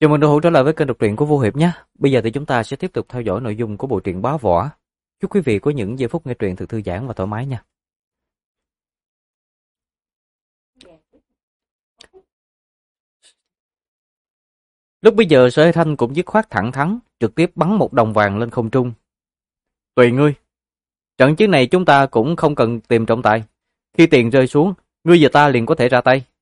Chào mừng đồng hữu trở lại với kênh đọc truyện của Vô Hiệp nhé. Bây giờ thì chúng ta sẽ tiếp tục theo dõi nội dung của bộ truyện Bá Võ. Chúc quý vị có những giây phút nghe truyện thật thư giãn và thoải mái nha. Lúc bây giờ Sở Hải Thanh cũng dứt khoát thẳng thắn, trực tiếp bắn một đồng vàng lên không trung. Tùy ngươi. Trận chiến này chúng ta cũng không cần tìm trọng tài. Khi tiền rơi xuống, ngươi và ta liền có thể ra tay.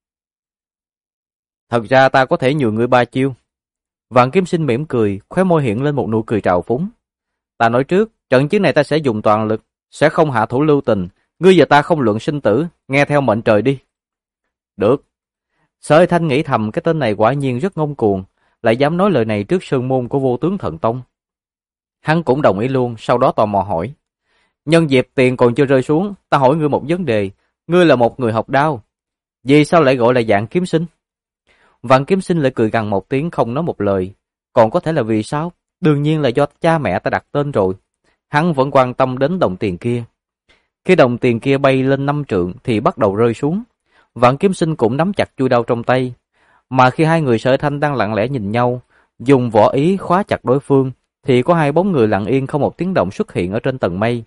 Thật ra ta có thể nhường ngươi 3 chiêu. Vạn Kiếm Sinh mỉm cười, khóe môi hiện lên một nụ cười trào phúng. Ta nói trước, trận chiến này ta sẽ dùng toàn lực, sẽ không hạ thủ lưu tình. Ngươi và ta không luận sinh tử, nghe theo mệnh trời đi. Được. Sở Hải Thanh nghĩ thầm cái tên này quả nhiên rất ngông cuồng, lại dám nói lời này trước sơn môn của Vô Tướng Thần Tông. Hắn cũng đồng ý luôn, sau đó tò mò hỏi. Nhân dịp tiền còn chưa rơi xuống, ta hỏi ngươi một vấn đề. Ngươi là một người học đao, vì sao lại gọi là Vạn Kiếm Sinh? Vạn Kiếm Sinh lại cười gằn một tiếng không nói một lời. Còn có thể là vì sao? Đương nhiên là do cha mẹ ta đặt tên rồi. Hắn vẫn quan tâm đến đồng tiền kia. Khi đồng tiền kia bay lên 5 trượng thì bắt đầu rơi xuống. Vạn Kiếm Sinh cũng nắm chặt chuôi đao trong tay. Mà khi hai người Sở Thanh đang lặng lẽ nhìn nhau, dùng võ ý khóa chặt đối phương, thì có hai bóng người lặng yên không một tiếng động xuất hiện ở trên tầng mây.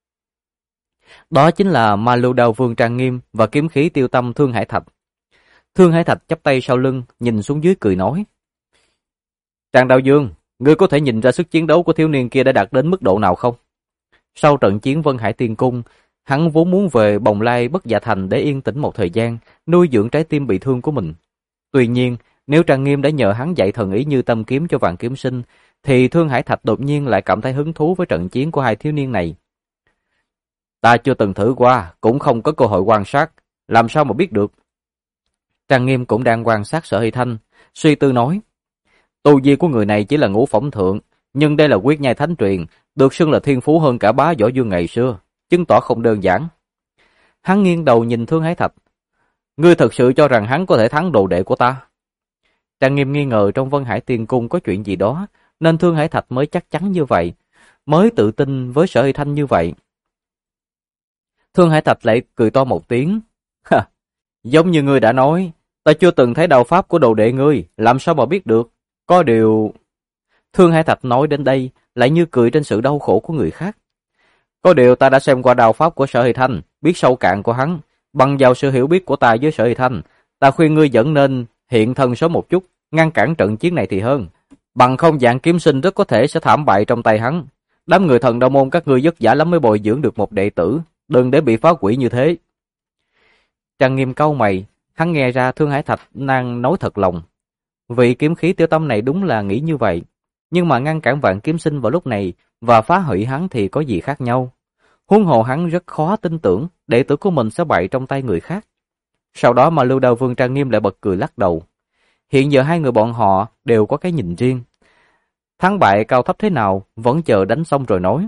Đó chính là Ma Lưu Đao Vương Trang Nghiêm và kiếm khí tiêu tâm Thương Hải Thạch. Thương Hải Thạch chắp tay sau lưng, nhìn xuống dưới cười nói. Trang Đao Dương, ngươi có thể nhìn ra sức chiến đấu của thiếu niên kia đã đạt đến mức độ nào không? Sau trận chiến Vân Hải Tiên Cung, hắn vốn muốn về Bồng Lai Bất Dạ Thành để yên tĩnh một thời gian, nuôi dưỡng trái tim bị thương của mình. Tuy nhiên, nếu Trang Nghiêm đã nhờ hắn dạy thần ý Như Tâm kiếm cho Vạn Kiếm Sinh, thì Thương Hải Thạch đột nhiên lại cảm thấy hứng thú với trận chiến của hai thiếu niên này. Ta chưa từng thử qua, cũng không có cơ hội quan sát, làm sao mà biết được? Trang Nghiêm cũng đang quan sát Sở Hải Thanh, suy tư nói. Tu vi của người này chỉ là ngũ phẩm thượng, nhưng đây là quyết nhai thánh truyền, được xưng là thiên phú hơn cả Bá Võ Dương ngày xưa, chứng tỏ không đơn giản. Hắn nghiêng đầu nhìn Thương Hải Thạch. Ngươi thật sự cho rằng hắn có thể thắng đồ đệ của ta? Trang Nghiêm nghi ngờ trong Vân Hải Tiên Cung có chuyện gì đó, nên Thương Hải Thạch mới chắc chắn như vậy, mới tự tin với Sở Hải Thanh như vậy. Thương Hải Thạch lại cười to một tiếng. Giống như ngươi đã nói, ta chưa từng thấy đạo pháp của đồ đệ ngươi, làm sao mà biết được? Có điều... Thương Hải Thạch nói đến đây, lại như cười trên sự đau khổ của người khác. Có điều ta đã xem qua đạo pháp của Sở Hải Thanh, biết sâu cạn của hắn. Bằng vào sự hiểu biết của ta với Sở Hải Thanh, ta khuyên ngươi vẫn nên hiện thân sớm một chút, ngăn cản trận chiến này thì hơn. Bằng không Vạn Kiếm Sinh rất có thể sẽ thảm bại trong tay hắn. Đám người Thần Đạo Môn các ngươi vất vả lắm mới bồi dưỡng được một đệ tử, đừng để bị phá hủy như thế. Trang Nghiêm cau mày, hắn nghe ra Thương Hải Thạch đang nói thật lòng. Vị kiếm khí tiêu tâm này đúng là nghĩ như vậy, nhưng mà ngăn cản Vạn Kiếm Sinh vào lúc này và phá hủy hắn thì có gì khác nhau. Huống hồ hắn rất khó tin tưởng đệ tử của mình sẽ bại trong tay người khác. Sau đó mà Lưu Đao Vương Trang Nghiêm lại bật cười lắc đầu. Hiện giờ hai người bọn họ đều có cái nhìn riêng. Thắng bại cao thấp thế nào vẫn chờ đánh xong rồi nói.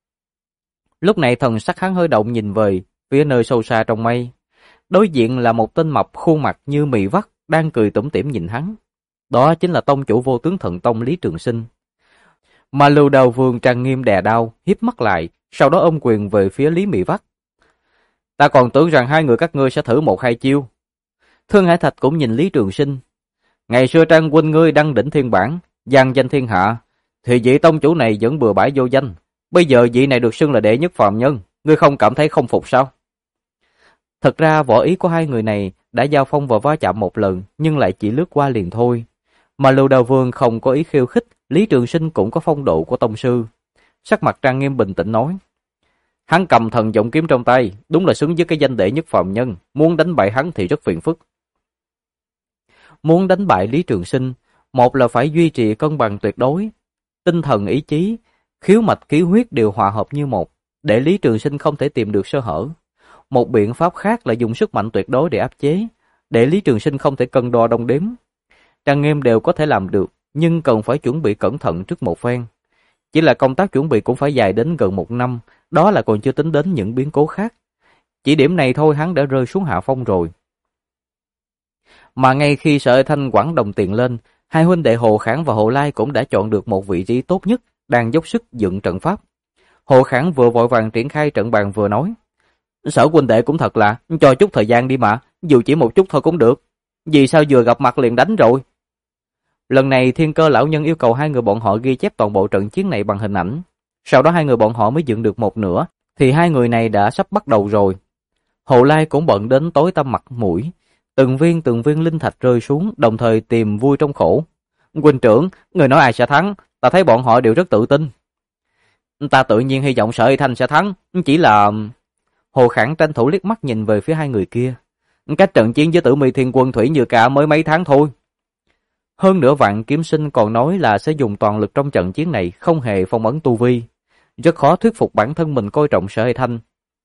Lúc này thần sắc hắn hơi động nhìn về phía nơi sâu xa trong mây. Đối diện là một tên mập khuôn mặt như mì vắt đang cười tủm tỉm nhìn hắn. Đó chính là tông chủ Vô Tướng Thần Tông Lý Trường Sinh. Mà Lưu Đao Vương Trang Nghiêm đè đao, híp mắt lại, sau đó ôm quyền về phía Lý Mị Vắt. Ta còn tưởng rằng hai người các ngươi sẽ thử một hai chiêu. Thương Hải Thạch cũng nhìn Lý Trường Sinh. Ngày xưa Trang huynh ngươi đăng đỉnh thiên bản, vang danh thiên hạ, thì vị tông chủ này vẫn bừa bãi vô danh. Bây giờ vị này được xưng là đệ nhất phàm nhân, ngươi không cảm thấy không phục sao? Thật ra võ ý của hai người này đã giao phong và va chạm một lần, nhưng lại chỉ lướt qua liền thôi. Mà Lưu Đao Vương không có ý khiêu khích, Lý Trường Sinh cũng có phong độ của tông sư. Sắc mặt Trang Nghiêm bình tĩnh nói. Hắn cầm thần giọng kiếm trong tay, đúng là xứng với cái danh đệ nhất phàm nhân, muốn đánh bại hắn thì rất phiền phức. Muốn đánh bại Lý Trường Sinh, một là phải duy trì cân bằng tuyệt đối, tinh thần ý chí, khiếu mạch khí huyết đều hòa hợp như một, để Lý Trường Sinh không thể tìm được sơ hở. Một biện pháp khác là dùng sức mạnh tuyệt đối để áp chế, để Lý Trường Sinh không thể cân đo đong đếm. Trang Nghiêm đều có thể làm được, nhưng cần phải chuẩn bị cẩn thận trước một phen. Chỉ là công tác chuẩn bị cũng phải dài đến gần 1 năm, đó là còn chưa tính đến những biến cố khác. Chỉ điểm này thôi hắn đã rơi xuống hạ phong rồi. Mà ngay khi Sở Thanh quẳng đồng tiền lên, hai huynh đệ Hồ Khảng và Hồ Lai cũng đã chọn được một vị trí tốt nhất, đang dốc sức dựng trận pháp. Hồ Khảng vừa vội vàng triển khai trận bàn vừa nói. Sở huynh đệ cũng thật là, cho chút thời gian đi mà, dù chỉ một chút thôi cũng được. Vì sao vừa gặp mặt liền đánh rồi? Lần này Thiên Cơ lão nhân yêu cầu hai người bọn họ ghi chép toàn bộ trận chiến này bằng hình ảnh. Sau đó hai người bọn họ mới dựng được một nửa, thì hai người này đã sắp bắt đầu rồi. Hồ Lai cũng bận đến tối tăm mặt mũi, từng viên linh thạch rơi xuống, đồng thời tìm vui trong khổ. Huynh trưởng, người nói ai sẽ thắng? Ta thấy bọn họ đều rất tự tin. Ta tự nhiên hy vọng Sở Y Thanh sẽ thắng, chỉ là... Hồ Khảng tranh thủ liếc mắt nhìn về phía hai người kia. Cách trận chiến với Tử Mi Thiên Quân Thủy Như Ca mới mấy tháng thôi. Hơn nữa Vạn Kiếm Sinh còn nói là sẽ dùng toàn lực trong trận chiến này, không hề phong ấn tu vi. Rất khó thuyết phục bản thân mình coi trọng Sở Y Thanh.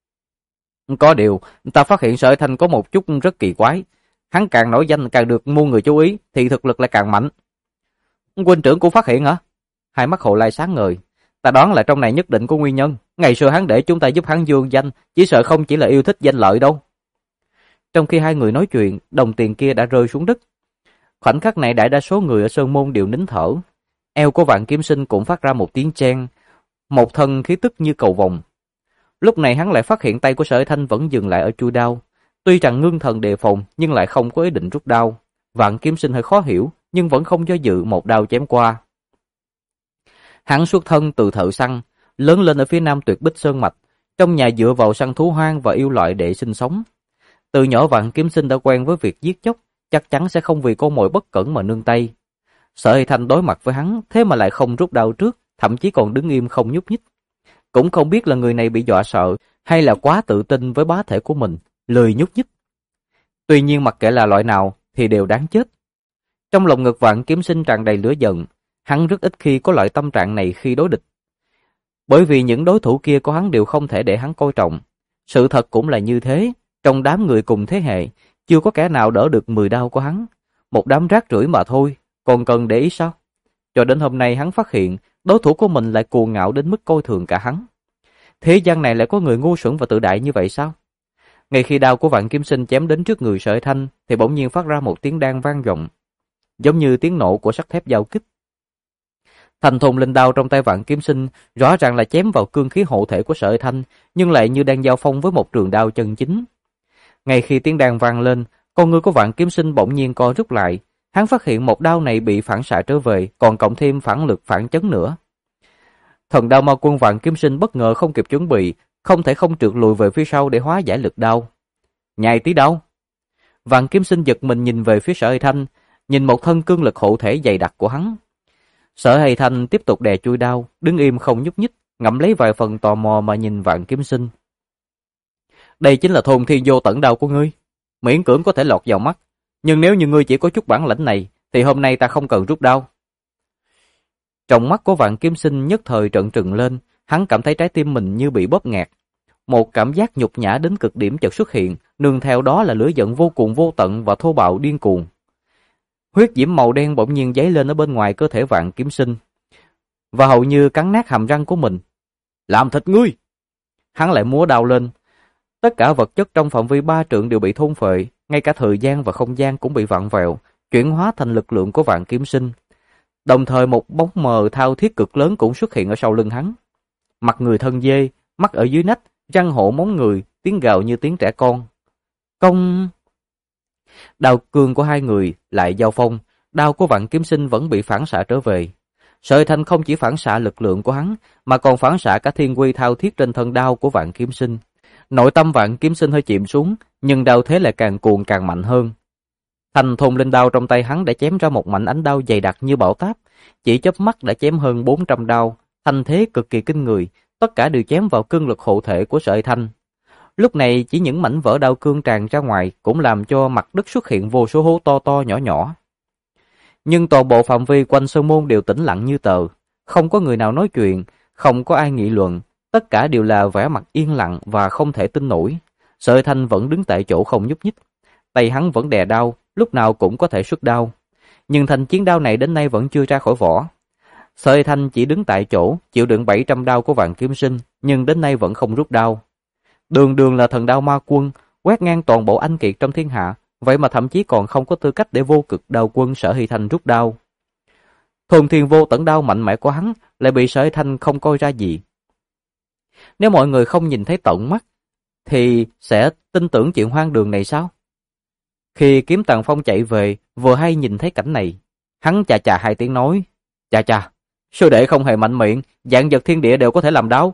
Có điều, ta phát hiện Sở Y Thanh có một chút rất kỳ quái. Hắn càng nổi danh càng được muôn người chú ý, thì thực lực lại càng mạnh. Huynh trưởng cũng phát hiện hả? Hai mắt Hồ Lai sáng ngời. Ta đoán là trong này nhất định có nguyên nhân. Ngày xưa hắn để chúng ta giúp hắn dương danh, chỉ sợ không chỉ là yêu thích danh lợi đâu. Trong khi hai người nói chuyện, đồng tiền kia đã rơi xuống đất. Khoảnh khắc này đại đa số người ở Sơn Môn đều nín thở. Eo của Vạn Kiếm Sinh cũng phát ra một tiếng chen, một thân khí tức như cầu vồng. Lúc này hắn lại phát hiện tay của Sở Y Thanh vẫn dừng lại ở chuôi đao. Tuy rằng ngưng thần đề phòng nhưng lại không có ý định rút đao. Vạn Kiếm Sinh hơi khó hiểu nhưng vẫn không do dự một đao chém qua. Hắn xuất thân từ thợ săn, lớn lên ở phía nam Tuyệt Bích Sơn mạch, trong nhà dựa vào săn thú hoang và yêu loại để sinh sống. Từ nhỏ Vạn Kiếm Sinh đã quen với việc giết chóc, chắc chắn sẽ không vì con mồi bất cẩn mà nương tay. Sở Y Thanh đối mặt với hắn, thế mà lại không rút đao trước, thậm chí còn đứng im không nhúc nhích. Cũng không biết là người này bị dọa sợ hay là quá tự tin với bá thể của mình, lười nhúc nhích. Tuy nhiên mặc kệ là loại nào thì đều đáng chết. Trong lòng ngực Vạn Kiếm Sinh tràn đầy lửa giận, hắn rất ít khi có loại tâm trạng này khi đối địch. Bởi vì những đối thủ kia của hắn đều không thể để hắn coi trọng. Sự thật cũng là như thế, trong đám người cùng thế hệ, chưa có kẻ nào đỡ được 10 đao của hắn. Một đám rác rưởi mà thôi, còn cần để ý sao? Cho đến hôm nay hắn phát hiện, đối thủ của mình lại cuồng ngạo đến mức coi thường cả hắn. Thế gian này lại có người ngu xuẩn và tự đại như vậy sao? Ngay khi đao của Vạn Kiếm Sinh chém đến trước người Sở Y Thanh, thì bỗng nhiên phát ra một tiếng đan vang vọng, giống như tiếng nổ của sắt thép giao kích. Thành thùng linh đao trong tay Vạn Kiếm Sinh rõ ràng là chém vào cương khí hộ thể của Sở Y Thanh, nhưng lại như đang giao phong với một trường đao chân chính. Ngay khi tiếng đàn vang lên, con ngươi của Vạn Kiếm Sinh bỗng nhiên co rút lại. Hắn phát hiện một đao này bị phản xạ trở về, còn cộng thêm phản lực phản chấn nữa. Thần đao ma quân Vạn Kiếm Sinh bất ngờ không kịp chuẩn bị, không thể không trượt lùi về phía sau để hóa giải lực đao. Nhai tí đau. Vạn Kiếm Sinh giật mình nhìn về phía Sở Y Thanh, nhìn một thân cương lực hộ thể dày đặc của hắn. Sở Y Thanh tiếp tục đè chui đao, đứng im không nhúc nhích, ngậm lấy vài phần tò mò mà nhìn Vạn Kiếm Sinh. Đây chính là thôn thiên vô tận đao của ngươi, miễn cưỡng có thể lọt vào mắt, nhưng nếu như ngươi chỉ có chút bản lĩnh này, thì hôm nay ta không cần rút đao. Trong mắt của Vạn Kiếm Sinh nhất thời trợn trừng lên, hắn cảm thấy trái tim mình như bị bóp nghẹt. Một cảm giác nhục nhã đến cực điểm chợt xuất hiện, nương theo đó là lửa giận vô cùng vô tận và thô bạo điên cuồng. Huyết diễm màu đen bỗng nhiên giấy lên ở bên ngoài cơ thể Vạn Kiếm Sinh, và hầu như cắn nát hàm răng của mình. Làm thịt ngươi! Hắn lại múa đao lên. Tất cả vật chất trong phạm vi 3 trượng đều bị thôn phệ, ngay cả thời gian và không gian cũng bị vặn vẹo, chuyển hóa thành lực lượng của Vạn Kiếm Sinh. Đồng thời một bóng mờ thao thiết cực lớn cũng xuất hiện ở sau lưng hắn. Mặt người thân dê, mắt ở dưới nách, răng hộ móng người, tiếng gào như tiếng trẻ con. Công! Đao cương của hai người lại giao phong, đao của Vạn Kiếm Sinh vẫn bị phản xạ trở về. Sở Y Thanh không chỉ phản xạ lực lượng của hắn, mà còn phản xạ cả thiên quy thao thiết trên thân đao của Vạn Kiếm Sinh. Nội tâm Vạn Kiếm Sinh hơi chìm xuống, nhưng đao thế lại càng cuồng càng mạnh hơn. Thành thùng linh đao trong tay hắn đã chém ra một mảnh ánh đao dày đặc như bão táp, chỉ chớp mắt đã chém hơn 400 đao, thanh thế cực kỳ kinh người, tất cả đều chém vào cương lực hộ thể của Sở Y Thanh. Lúc này chỉ những mảnh vỡ đao cương tràn ra ngoài cũng làm cho mặt đất xuất hiện vô số hố to to nhỏ nhỏ. Nhưng toàn bộ phạm vi quanh sơn môn đều tĩnh lặng như tờ, không có người nào nói chuyện, không có ai nghị luận, tất cả đều là vẻ mặt yên lặng và không thể tin nổi. Sở Y Thanh vẫn đứng tại chỗ không nhúc nhích, tay hắn vẫn đè đao, lúc nào cũng có thể xuất đao, nhưng thanh chiến đao này đến nay vẫn chưa ra khỏi vỏ. Sở Y Thanh chỉ đứng tại chỗ, chịu đựng 700 đao của Vạn Kiếm Sinh, nhưng đến nay vẫn không rút đao. Đường đường là thần đao ma quân, quét ngang toàn bộ anh kiệt trong thiên hạ, vậy mà thậm chí còn không có tư cách để vô cực đao quân Sở Y Thanh rút đao. Thuần thiên vô tận đao mạnh mẽ của hắn lại bị Sở Y Thanh không coi ra gì. Nếu mọi người không nhìn thấy tận mắt, thì sẽ tin tưởng chuyện hoang đường này sao? Khi Kiếm Tàng Phong chạy về, vừa hay nhìn thấy cảnh này. Hắn chà chà hai tiếng nói, chà chà, sư đệ không hề mạnh miệng, vạn vật thiên địa đều có thể làm đau.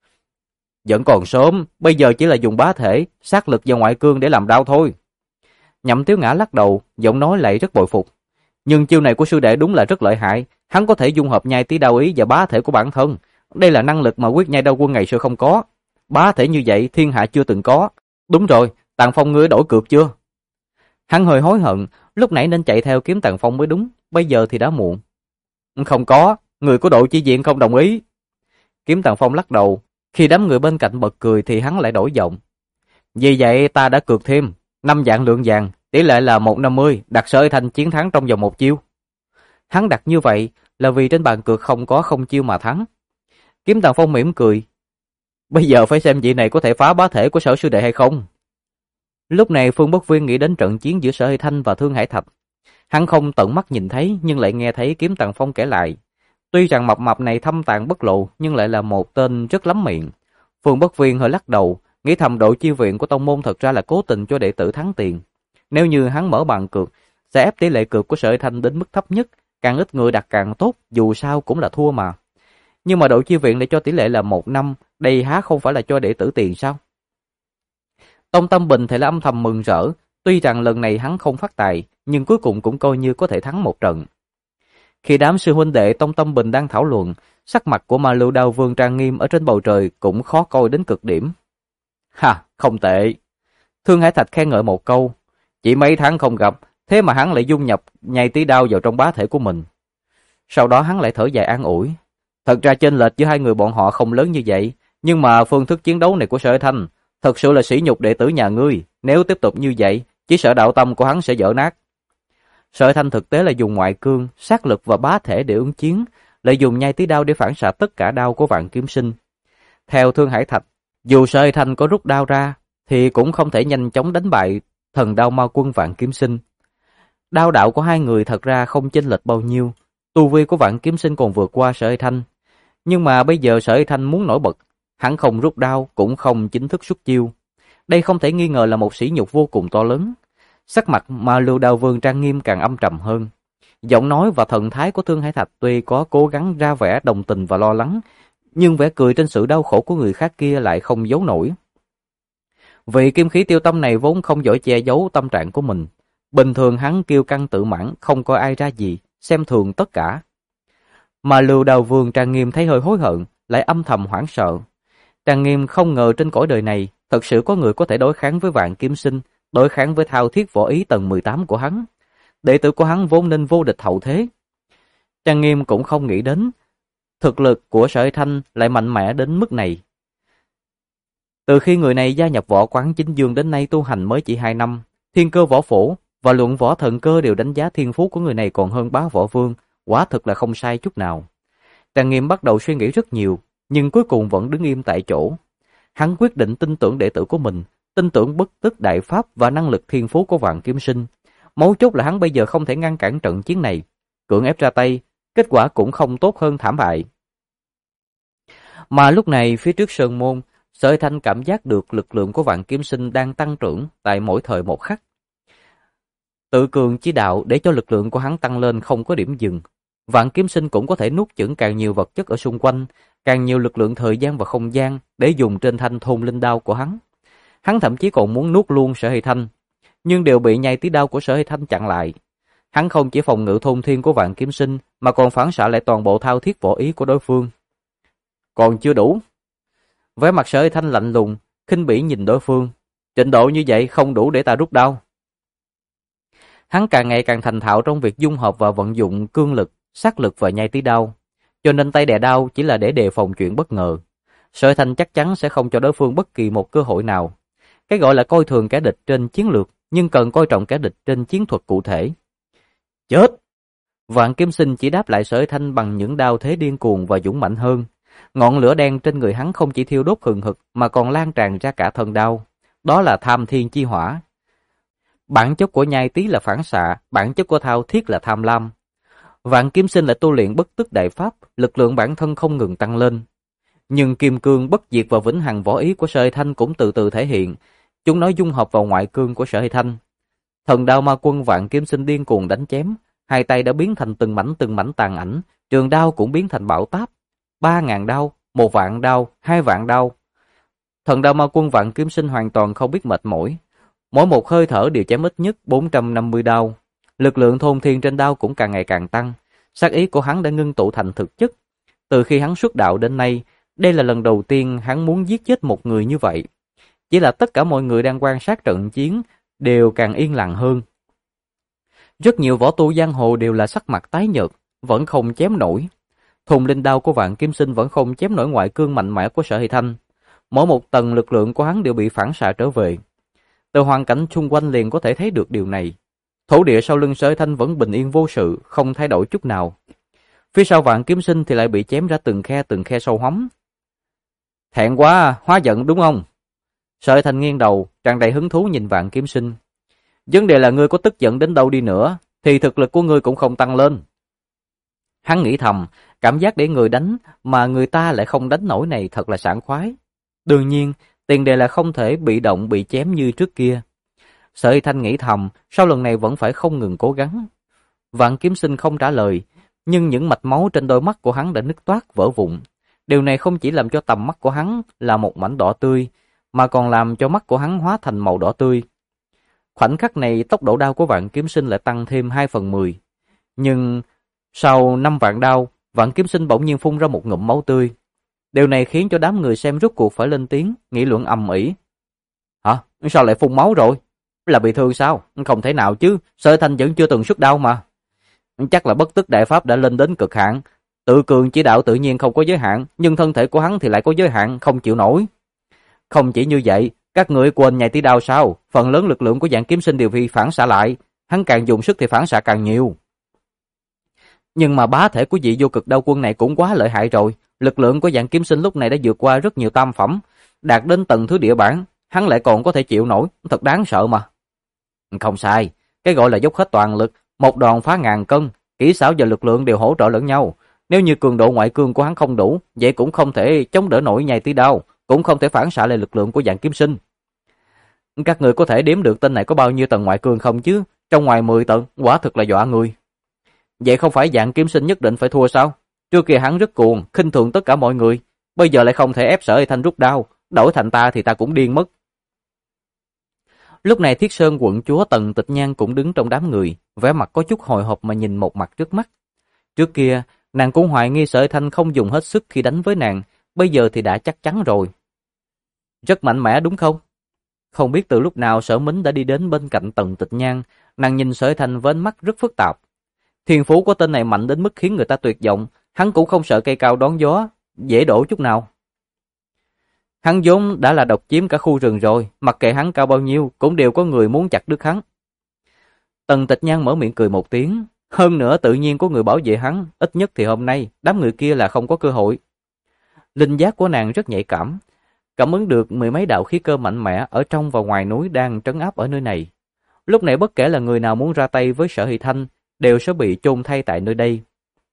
Vẫn còn sớm, bây giờ chỉ là dùng bá thể, sát lực và ngoại cương để làm đau thôi. Nhậm Tiếu Ngã lắc đầu, giọng nói lại rất bội phục. Nhưng chiêu này của sư đệ đúng là rất lợi hại, hắn có thể dung hợp nhai tí đao ý và bá thể của bản thân. Đây là năng lực mà Quyết Nhai Đao Quân ngày xưa không có. Bá thể như vậy thiên hạ chưa từng có. Đúng rồi, Tàng Phong ngươi đổi cược chưa? Hắn hơi hối hận, lúc nãy nên chạy theo kiếm Tàng Phong mới đúng, bây giờ thì đã muộn. Không có, người của đội chi viện không đồng ý. Kiếm Tàng Phong lắc đầu, khi đám người bên cạnh bật cười thì hắn lại đổi giọng. Vì vậy ta đã cược thêm 5 vạn lượng vàng, tỷ lệ là 150, đặt Sở Hy Thanh chiến thắng trong vòng 1 chiêu. Hắn đặt như vậy là vì trên bàn cược không có không chiêu mà thắng. Kiếm Tàng Phong mỉm cười. Bây giờ phải xem vị này có thể phá bá thể của Sở sư đệ hay không. Lúc này Phương Bất Viên nghĩ đến trận chiến giữa Sở Hy Thanh và Thương Hải Thạch. Hắn không tận mắt nhìn thấy nhưng lại nghe thấy Kiếm Tàng Phong kể lại. Tuy rằng mập mạp này thâm tàng bất lộ nhưng lại là một tên rất lắm miệng. Phương Bất Viên hơi lắc đầu, nghĩ thầm đội chi viện của tông môn thật ra là cố tình cho đệ tử thắng tiền. Nếu như hắn mở bàn cược, sẽ ép tỷ lệ cược của Sở Hy Thanh đến mức thấp nhất, càng ít người đặt càng tốt, dù sao cũng là thua mà. Nhưng mà đội chi viện lại cho tỷ lệ là 1-5, đây há không phải là cho đệ tử tiền sao? Tông Tâm Bình thì là âm thầm mừng rỡ, tuy rằng lần này hắn không phát tài, nhưng cuối cùng cũng coi như có thể thắng một trận. Khi đám sư huynh đệ Tông Tâm Bình đang thảo luận, sắc mặt của Ma Lưu Đao Vương trang nghiêm ở trên bầu trời cũng khó coi đến cực điểm. Ha, không tệ. Thương Hải Thạch khen ngợi một câu, chỉ mấy tháng không gặp, thế mà hắn lại dung nhập nhai tí đao vào trong bá thể của mình. Sau đó hắn lại thở dài an ủi. Thật ra chênh lệch giữa hai người bọn họ không lớn như vậy, nhưng mà phương thức chiến đấu này của Sở Hy Thanh thật sự là sỉ nhục đệ tử nhà ngươi, nếu tiếp tục như vậy, chỉ sợ đạo tâm của hắn sẽ vỡ nát. Sở Hy Thanh thực tế là dùng ngoại cương, sát lực và bá thể để ứng chiến, lại dùng nhai tí đao để phản xạ tất cả đao của Vạn Kiếm Sinh. Theo Thương Hải Thạch, dù Sở Hy Thanh có rút đao ra, thì cũng không thể nhanh chóng đánh bại thần đao ma quân Vạn Kiếm Sinh. Đao đạo của hai người thật ra không chênh lệch bao nhiêu, tu vi của Vạn Kiếm Sinh còn vượt qua Sở Hy Thanh. Nhưng mà bây giờ Sở Hy Thanh muốn nổi bật, hắn không rút đao cũng không chính thức xuất chiêu. Đây không thể nghi ngờ là một sỉ nhục vô cùng to lớn. Sắc mặt Ma Lưu Đao Vương trang nghiêm càng âm trầm hơn. Giọng nói và thần thái của Thương Hải Thạch tuy có cố gắng ra vẻ đồng tình và lo lắng, nhưng vẻ cười trên sự đau khổ của người khác kia lại không giấu nổi. Vị kim khí tiêu tâm này vốn không giỏi che giấu tâm trạng của mình. Bình thường hắn kiêu căng tự mãn, không coi ai ra gì, xem thường tất cả. Mà Lưu Đao Vương trang nghiêm thấy hơi hối hận, lại âm thầm hoảng sợ. Trang nghiêm không ngờ trên cõi đời này, thật sự có người có thể đối kháng với Vạn Kiếm Sinh, đối kháng với thao thiết võ ý tầng 18 của hắn. Đệ tử của hắn vốn nên vô địch hậu thế. Trang nghiêm cũng không nghĩ đến, thực lực của Sở Hy Thanh lại mạnh mẽ đến mức này. Từ khi người này gia nhập võ quán chính dương đến nay tu hành mới chỉ 2 năm, Thiên Cơ Võ Phổ và Luận Võ Thần Cơ đều đánh giá thiên phú của người này còn hơn Bá Võ Vương, quả thực là không sai chút nào. Trang nghiêm bắt đầu suy nghĩ rất nhiều, nhưng cuối cùng vẫn đứng im tại chỗ. Hắn quyết định tin tưởng đệ tử của mình, tin tưởng bất tức đại pháp và năng lực thiên phú của Vạn Kiếm Sinh. Mấu chốt là hắn bây giờ không thể ngăn cản trận chiến này, cưỡng ép ra tay, kết quả cũng không tốt hơn thảm bại. Mà lúc này phía trước sơn môn, Sở Hy Thanh cảm giác được lực lượng của Vạn Kiếm Sinh đang tăng trưởng tại mỗi thời một khắc. Tự cường chi đạo để cho lực lượng của hắn tăng lên không có điểm dừng. Vạn Kiếm Sinh cũng có thể nuốt chửng càng nhiều vật chất ở xung quanh, càng nhiều lực lượng thời gian và không gian để dùng trên thanh thôn linh đao của hắn. Hắn thậm chí còn muốn nuốt luôn Sở Hy Thanh, nhưng đều bị nhai tí đao của Sở Hy Thanh chặn lại. Hắn không chỉ phòng ngự thôn thiên của Vạn Kiếm Sinh, mà còn phản xạ lại toàn bộ thao thiết võ ý của đối phương. Còn chưa đủ. Vẻ mặt Sở Hy Thanh lạnh lùng, khinh bỉ nhìn đối phương. Trình độ như vậy không đủ để ta rút đao. Hắn càng ngày càng thành thạo trong việc dung hợp và vận dụng cương lực, sát lực và nhai tí đao, cho nên tay đè đao chỉ là để đề phòng chuyện bất ngờ. Sở Hy Thanh chắc chắn sẽ không cho đối phương bất kỳ một cơ hội nào. Cái gọi là coi thường kẻ địch trên chiến lược, nhưng cần coi trọng kẻ địch trên chiến thuật cụ thể. Chết! Vạn Kiếm Sinh chỉ đáp lại Sở Hy Thanh bằng những đao thế điên cuồng và dũng mãnh hơn. Ngọn lửa đen trên người hắn không chỉ thiêu đốt hừng hực mà còn lan tràn ra cả thân đao. Đó là tham thiên chi hỏa. Bản chất của nhai tí là phản xạ, bản chất của thao thiết là tham lam. Vạn Kiếm Sinh lại tu luyện bất tức đại pháp, lực lượng bản thân không ngừng tăng lên. Nhưng kim cương bất diệt và vĩnh hằng võ ý của Sở Hy Thanh cũng từ từ thể hiện. Chúng nó dung hợp vào ngoại cương của Sở Hy Thanh. Thần đao ma quân Vạn Kiếm Sinh điên cuồng đánh chém, hai tay đã biến thành từng mảnh tàn ảnh, trường đao cũng biến thành bão táp. 3.000 đao, 1.000 đao, 2.000 đao. Thần đao ma quân Vạn Kiếm Sinh hoàn toàn không biết mệt mỏi. Mỗi một hơi thở đều chém ít nhất 450 đao. Lực lượng thôn thiên trên đao cũng càng ngày càng tăng. Sát ý của hắn đã ngưng tụ thành thực chất. Từ khi hắn xuất đạo đến nay, đây là lần đầu tiên hắn muốn giết chết một người như vậy. Chỉ là tất cả mọi người đang quan sát trận chiến đều càng yên lặng hơn. Rất nhiều võ tu giang hồ đều là sắc mặt tái nhợt, vẫn không chém nổi. Thùng linh đao của Vạn Kiếm Sinh vẫn không chém nổi ngoại cương mạnh mẽ của Sở Hy Thanh. Mỗi một tầng lực lượng của hắn đều bị phản xạ trở về. Từ hoàn cảnh xung quanh liền có thể thấy được điều này. Thổ địa sau lưng Sở Hy Thanh vẫn bình yên vô sự, không thay đổi chút nào. Phía sau Vạn Kiếm Sinh thì lại bị chém ra từng khe sâu hoắm. Thẹn quá, hóa giận đúng không? Sở Hy Thanh nghiêng đầu, tràn đầy hứng thú nhìn Vạn Kiếm Sinh. Vấn đề là ngươi có tức giận đến đâu đi nữa, thì thực lực của ngươi cũng không tăng lên. Hắn nghĩ thầm, cảm giác để người đánh mà người ta lại không đánh nổi này thật là sảng khoái. Đương nhiên, tiền đề là không thể bị động bị chém như trước kia. Sở Hy Thanh nghĩ thầm, sau lần này vẫn phải không ngừng cố gắng. Vạn Kiếm Sinh không trả lời, nhưng những mạch máu trên đôi mắt của hắn đã nứt toác vỡ vụn. Điều này không chỉ làm cho tầm mắt của hắn là một mảnh đỏ tươi, mà còn làm cho mắt của hắn hóa thành màu đỏ tươi. Khoảnh khắc này tốc độ đao của Vạn Kiếm Sinh lại tăng thêm 2/10. Nhưng sau 5 vạn đao, Vạn Kiếm Sinh bỗng nhiên phun ra một ngụm máu tươi. Điều này khiến cho đám người xem rốt cuộc phải lên tiếng, nghị luận ầm ĩ. Hả? Sao lại phun máu rồi? Là bị thương sao? Không thể nào chứ, Sở Thanh vẫn chưa từng xuất đao mà. Chắc là bất tức đại pháp đã lên đến cực hạn. Tự cường chỉ đạo tự nhiên không có giới hạn, nhưng thân thể của hắn thì lại có giới hạn, không chịu nổi. Không chỉ như vậy, các người quên nhảy tí đao sao? Phần lớn lực lượng của Vạn Kiếm Sinh đều bị phản xạ lại, hắn càng dùng sức thì phản xạ càng nhiều. Nhưng mà bá thể của vị vô cực đao quân này cũng quá lợi hại rồi, lực lượng của Vạn Kiếm Sinh lúc này đã vượt qua rất nhiều tam phẩm, đạt đến tầng thứ địa bản, hắn lại còn có thể chịu nổi, thật đáng sợ mà. Không sai, cái gọi là dốc hết toàn lực, một đòn phá ngàn cân, kỹ xảo và lực lượng đều hỗ trợ lẫn nhau. Nếu như cường độ ngoại cương của hắn không đủ, vậy cũng không thể chống đỡ nổi nhai tí đao, cũng không thể phản xạ lại lực lượng của Vạn Kiếm Sinh. Các người có thể đếm được tên này có bao nhiêu tầng ngoại cương không chứ? Trong ngoài 10 tầng, quả thực là dọa người. Vậy không phải Vạn Kiếm Sinh nhất định phải thua sao? Trước kia hắn rất cuồng, khinh thường tất cả mọi người, bây giờ lại không thể ép Sở Hy Thanh rút đao, đổi thành ta thì ta cũng điên mất. Lúc này Thiết Sơn quận chúa Tần Tịch Nhan cũng đứng trong đám người, vẻ mặt có chút hồi hộp mà nhìn một mặt trước mắt. Trước kia, nàng cũng hoài nghi Sở Hy Thanh không dùng hết sức khi đánh với nàng, bây giờ thì đã chắc chắn rồi. Rất mạnh mẽ đúng không? Không biết từ lúc nào Sở Mính đã đi đến bên cạnh Tần Tịch Nhan, nàng nhìn Sở Hy Thanh với ánh mắt rất phức tạp. Thiên phú của tên này mạnh đến mức khiến người ta tuyệt vọng, hắn cũng không sợ cây cao đón gió, dễ đổ chút nào. Hắn vốn đã là độc chiếm cả khu rừng rồi, mặc kệ hắn cao bao nhiêu, cũng đều có người muốn chặt đứt hắn. Tần Tịch Nhan mở miệng cười một tiếng, hơn nữa tự nhiên có người bảo vệ hắn, ít nhất thì hôm nay, đám người kia là không có cơ hội. Linh giác của nàng rất nhạy cảm, cảm ứng được mười mấy đạo khí cơ mạnh mẽ ở trong và ngoài núi đang trấn áp ở nơi này. Lúc này bất kể là người nào muốn ra tay với Sở Hy Thanh, đều sẽ bị chôn thay tại nơi đây.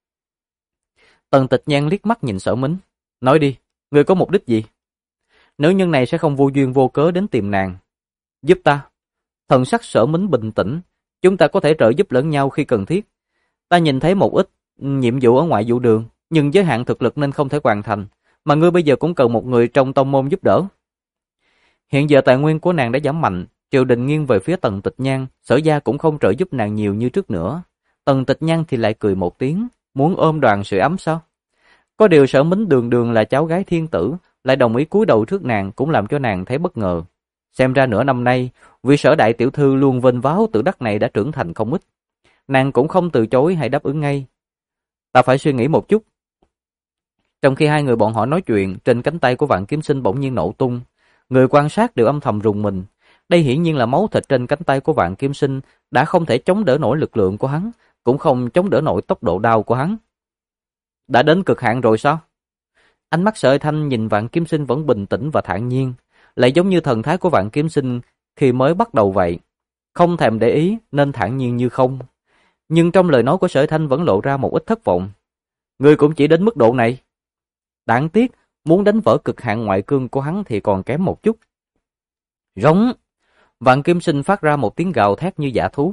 Tần Tịch Nhan liếc mắt nhìn Sở Mính, nói đi, người có mục đích gì? Nữ nhân này sẽ không vô duyên vô cớ đến tìm nàng. Giúp ta. Thần sắc Sở Mính bình tĩnh, chúng ta có thể trợ giúp lẫn nhau khi cần thiết. Ta nhìn thấy một ít nhiệm vụ ở ngoại vụ đường, nhưng giới hạn thực lực nên không thể hoàn thành, mà ngươi bây giờ cũng cần một người trong tông môn giúp đỡ. Hiện giờ tài nguyên của nàng đã giảm mạnh, triều đình nghiêng về phía Tần Tịch Nhan, Sở gia cũng không trợ giúp nàng nhiều như trước nữa. Tần Tịch Nhan thì lại cười một tiếng, muốn ôm đoàn sưởi ấm sao? Có điều Sở Mính đường đường là cháu gái thiên tử, lại đồng ý cúi đầu trước nàng cũng làm cho nàng thấy bất ngờ. Xem ra nửa năm nay, vị Sở đại tiểu thư luôn vênh váo tự đắc này đã trưởng thành không ít. Nàng cũng không từ chối hay đáp ứng ngay. Ta phải suy nghĩ một chút. Trong khi hai người bọn họ nói chuyện, trên cánh tay của Vạn Kiếm Sinh bỗng nhiên nổ tung. Người quan sát đều âm thầm rùng mình. Đây hiển nhiên là máu thịt trên cánh tay của Vạn Kiếm Sinh đã không thể chống đỡ nổi lực lượng của hắn, cũng không chống đỡ nổi tốc độ đao của hắn. Đã đến cực hạn rồi sao? Ánh mắt Sở Hy Thanh nhìn Vạn Kiếm Sinh vẫn bình tĩnh và thản nhiên, lại giống như thần thái của Vạn Kiếm Sinh khi mới bắt đầu vậy, không thèm để ý nên thản nhiên như không. Nhưng trong lời nói của Sở Hy Thanh vẫn lộ ra một ít thất vọng. Ngươi cũng chỉ đến mức độ này. Đáng tiếc, muốn đánh vỡ cực hạn ngoại cương của hắn thì còn kém một chút. Rống! Vạn Kiếm Sinh phát ra một tiếng gào thét như dã thú,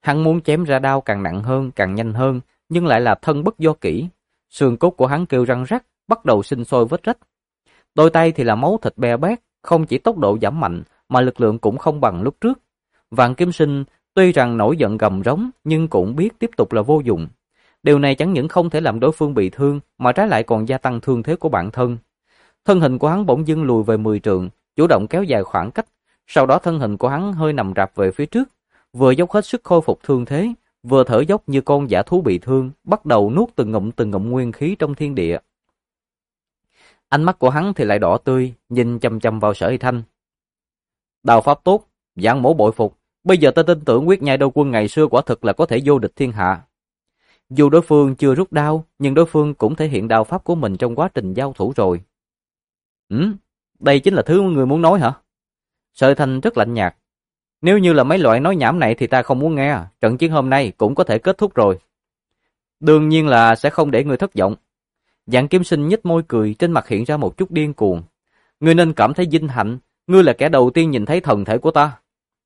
Hắn muốn chém ra đao càng nặng hơn, càng nhanh hơn, nhưng lại là thân bất do kỷ. Xương cốt của hắn kêu răng rắc, bắt đầu sinh sôi vết rách. Đôi tay thì là máu thịt be bét, không chỉ tốc độ giảm mạnh, mà lực lượng cũng không bằng lúc trước. Vạn Kiếm Sinh tuy rằng nổi giận gầm rống, nhưng cũng biết tiếp tục là vô dụng. Điều này chẳng những không thể làm đối phương bị thương, mà trái lại còn gia tăng thương thế của bản thân. Thân hình của hắn bỗng dưng lùi về 10 trượng, chủ động kéo dài khoảng cách. Sau đó thân hình của hắn hơi nằm rạp về phía trước, vừa dốc hết sức khôi phục thương thế, vừa thở dốc như con dã thú bị thương, bắt đầu nuốt từng ngụm nguyên khí trong thiên địa. Ánh mắt của hắn thì lại đỏ tươi, nhìn chăm chăm vào Sở Hy Thanh. Đao pháp tốt, Giang Mỗ bội phục. Bây giờ ta tin tưởng Quyết Nhai Đao Quân ngày xưa quả thực là có thể vô địch thiên hạ. Dù đối phương chưa rút đao, nhưng đối phương cũng thể hiện đao pháp của mình trong quá trình giao thủ rồi. Đây chính là thứ người muốn nói hả? Sở Hy Thanh rất lạnh nhạt. Nếu như là mấy loại nói nhảm này thì ta không muốn nghe, trận chiến hôm nay cũng có thể kết thúc rồi. Đương nhiên là sẽ không để người thất vọng. Vạn Kiếm Sinh nhếch môi cười, trên mặt hiện ra một chút điên cuồng. Ngươi nên cảm thấy vinh hạnh, ngươi là kẻ đầu tiên nhìn thấy thần thể của ta.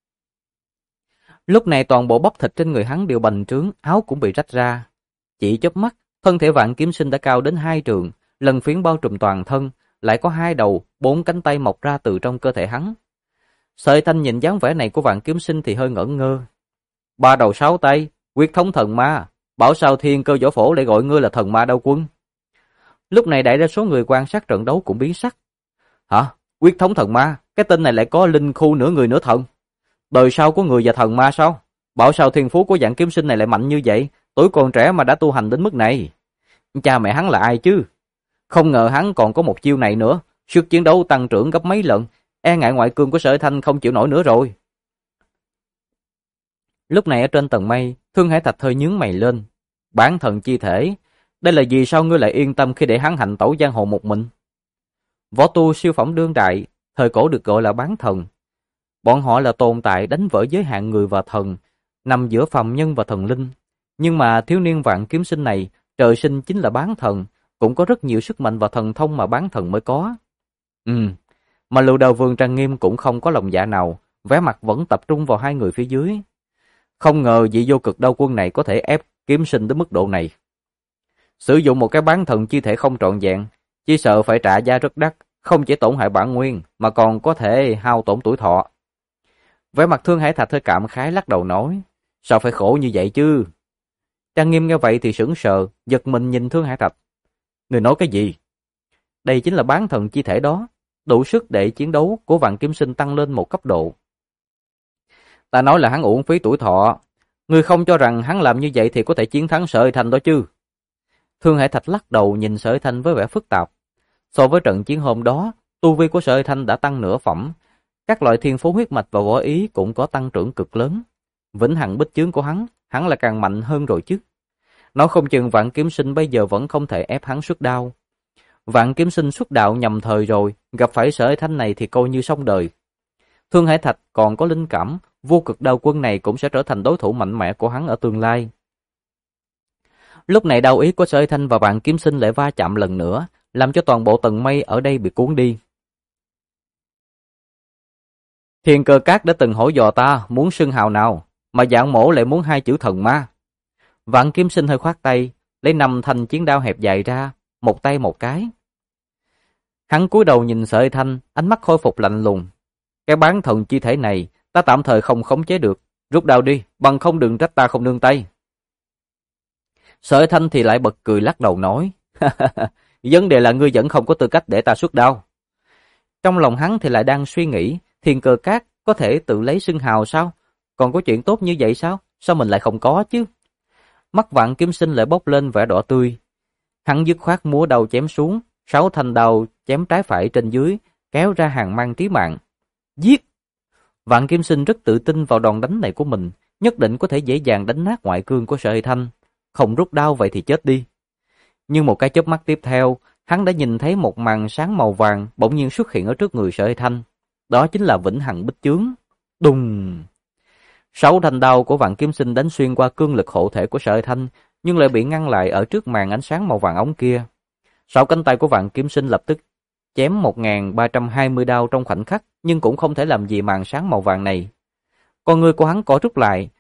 Lúc này toàn bộ bắp thịt trên người hắn đều bành trướng, áo cũng bị rách ra. Chỉ chớp mắt, thân thể Vạn Kiếm Sinh đã cao đến 2 trượng, lần phiến bao trùm toàn thân, lại có 2 đầu, 4 cánh tay mọc ra từ trong cơ thể hắn. Sở Hy Thanh nhìn dáng vẻ này của Vạn Kiếm Sinh thì hơi ngẩn ngơ. 3 đầu 6 tay, quyết thống thần ma, bảo sao thiên cơ võ phổ lại gọi ngươi là thần ma đao quân. Lúc này đại đa số người quan sát trận đấu cũng biến sắc. Hả? Quyết thống thần ma? Cái tên này lại có linh khu nửa người nửa thần. Đời sau của người và thần ma sao? Bảo sao thiên phú của Vạn Kiếm Sinh này lại mạnh như vậy? Tuổi còn trẻ mà đã tu hành đến mức này. Cha mẹ hắn là ai chứ? Không ngờ hắn còn có một chiêu này nữa. Sức chiến đấu tăng trưởng gấp mấy lần. E ngại ngoại cương của Sở Thanh không chịu nổi nữa rồi. Lúc này ở trên tầng mây, Thương Hải Thạch hơi nhướng mày lên. Bán thần chi thể. Đây là vì sao ngươi lại yên tâm khi để hắn hành tẩu giang hồ một mình? Võ tu siêu phẩm đương đại, thời cổ được gọi là bán thần. Bọn họ là tồn tại đánh vỡ giới hạn người và thần, nằm giữa phàm nhân và thần linh. Nhưng mà thiếu niên Vạn Kiếm Sinh này, trời sinh chính là bán thần, cũng có rất nhiều sức mạnh và thần thông mà bán thần mới có. Mà Lưu Đao Vương trang nghiêm cũng không có lòng dạ nào, vẻ mặt vẫn tập trung vào hai người phía dưới. Không ngờ vị vô cực đao quân này có thể ép Kiếm Sinh đến mức độ này. Sử dụng một cái bán thần chi thể không trọn vẹn, chỉ sợ phải trả giá rất đắt, không chỉ tổn hại bản nguyên mà còn có thể hao tổn tuổi thọ. Vẻ mặt Thương Hải Thạch hơi cảm khái lắc đầu nói, sao phải khổ như vậy chứ? Trang Nghiêm nghe vậy thì sững sờ, giật mình nhìn Thương Hải Thạch. Người nói cái gì? Đây chính là bán thần chi thể đó, đủ sức để chiến đấu của Vạn Kiếm Sinh tăng lên một cấp độ. Ta nói là hắn uổng phí tuổi thọ, ngươi không cho rằng hắn làm như vậy thì có thể chiến thắng Sở Hy Thanh đó chứ? Thương Hải Thạch lắc đầu nhìn Sở Hy Thanh với vẻ phức tạp. So với trận chiến hôm đó, tu vi của Sở Hy Thanh đã tăng nửa phẩm, các loại thiên phú huyết mạch và võ ý cũng có tăng trưởng cực lớn. Vĩnh hằng bích chướng của hắn là càng mạnh hơn rồi chứ. Nói không chừng Vạn Kiếm Sinh bây giờ vẫn không thể ép hắn xuất đao. Vạn Kiếm Sinh xuất đạo nhầm thời rồi, gặp phải Sở Hy Thanh này thì coi như xong đời. Thương Hải Thạch còn có linh cảm, vô cực đao quân này cũng sẽ trở thành đối thủ mạnh mẽ của hắn ở tương lai. Lúc này đao ý của Sở Hy Thanh và Vạn Kiếm Sinh lại va chạm lần nữa, làm cho toàn bộ tầng mây ở đây bị cuốn đi. Thiên Cơ Các đã từng hỏi dò ta muốn xưng hào nào, mà Dạng Mỗ lại muốn 2 chữ thần ma. Vạn Kiếm Sinh hơi khoát tay, lấy 5 thanh chiến đao hẹp dài ra, một tay một cái. Hắn cúi đầu nhìn Sở Hy Thanh, ánh mắt khôi phục lạnh lùng. Cái bán thần chi thể này, ta tạm thời không khống chế được, rút đao đi, bằng không đừng trách ta không nương tay. Sở Hy Thanh thì lại bật cười lắc đầu nói, vấn đề là ngươi vẫn không có tư cách để ta xuất đao. Trong lòng hắn thì lại đang suy nghĩ, Thiên Cơ Các có thể tự lấy xưng hào sao? Còn có chuyện tốt như vậy sao? Sao mình lại không có chứ? Mắt Vạn Kiếm Sinh lại bốc lên vẻ đỏ tươi. Hắn dứt khoát múa đầu chém xuống, 6 thanh đao chém trái phải trên dưới, kéo ra hàng mang trí mạng. Giết! Vạn Kiếm Sinh rất tự tin vào đòn đánh này của mình, nhất định có thể dễ dàng đánh nát ngoại cương của Sở Hy Thanh. Không rút đao vậy thì chết đi. Nhưng một cái chớp mắt tiếp theo, hắn đã nhìn thấy một màn sáng màu vàng bỗng nhiên xuất hiện ở trước người Sở Hy Thanh. Đó chính là vĩnh hằng bích chướng. Đùng! 6 thanh đao của Vạn Kiếm Sinh đánh xuyên qua cương lực hộ thể của Sở Hy Thanh, nhưng lại bị ngăn lại ở trước màn ánh sáng màu vàng ống kia. 6 cánh tay của Vạn Kiếm Sinh lập tức chém 1320 đao trong khoảnh khắc, nhưng cũng không thể làm gì màn sáng màu vàng này. Con người của hắn co rút lại,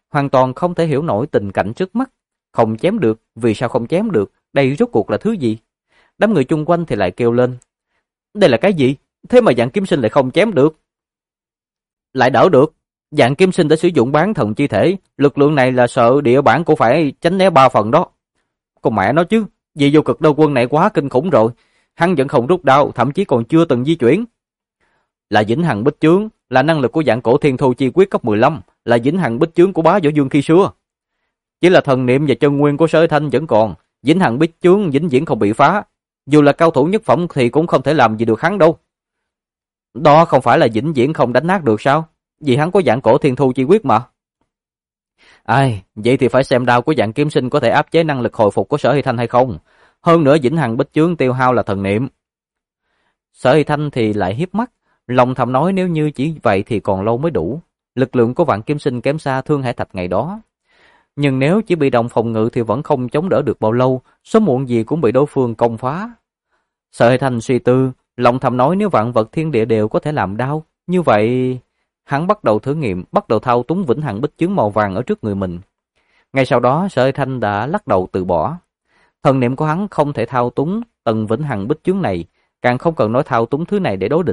hoàn toàn không thể hiểu nổi tình cảnh trước mắt. Không chém được, vì sao không chém được? Đây rốt cuộc là thứ gì? Đám người chung quanh thì lại kêu lên. Đây là cái gì? Thế mà Dạng Kiếm Sinh lại không chém được? Lại đỡ được. Dạng Kiếm Sinh đã sử dụng bán thần chi thể, lực lượng này là sợ địa bản cũng phải tránh né 3 phần đó. Con mẹ nó chứ, vì vô cực đao quân này quá kinh khủng rồi. Hắn vẫn không rút đao, thậm chí còn chưa từng di chuyển. Là vĩnh hằng bích chướng, là năng lực của Dạng Cổ Thiên Thu Chi Quyết cấp 15, là vĩnh hằng bích chướng của Bá Võ Dương khi xưa. Chỉ là thần niệm và chân nguyên của Sở Thanh vẫn còn, vĩnh hằng bích chướng vĩnh viễn không bị phá. Dù là cao thủ nhất phẩm thì cũng không thể làm gì được hắn đâu. Đó không phải là vĩnh viễn không đánh nát được sao? Vì hắn có Dạng Cổ Thiên Thu Chi Quyết mà. Ai, vậy thì phải xem đao của Dạng Kiếm Sinh có thể áp chế năng lực hồi phục của Sở Hy Thanh hay không. Hơn nữa vĩnh hằng bích chướng tiêu hao là thần niệm. Sở Hy Thanh thì lại hiếp mắt, lòng thầm nói nếu như chỉ vậy thì còn lâu mới đủ. Lực lượng của Vạn Kiếm Sinh kém xa Thương Hải Thạch ngày đó. Nhưng nếu chỉ bị động phòng ngự thì vẫn không chống đỡ được bao lâu, sớm muộn gì cũng bị đối phương công phá. Sở Hy Thanh suy tư, lòng thầm nói nếu vạn vật thiên địa đều có thể làm đau, như vậy hắn bắt đầu thử nghiệm, bắt đầu thao túng vĩnh hằng bích chướng màu vàng ở trước người mình. Ngay sau đó Sở Hy Thanh đã lắc đầu từ bỏ. Thần niệm của hắn không thể thao túng tầng vĩnh hằng bích chướng này, càng không cần nói thao túng thứ này để đối địch.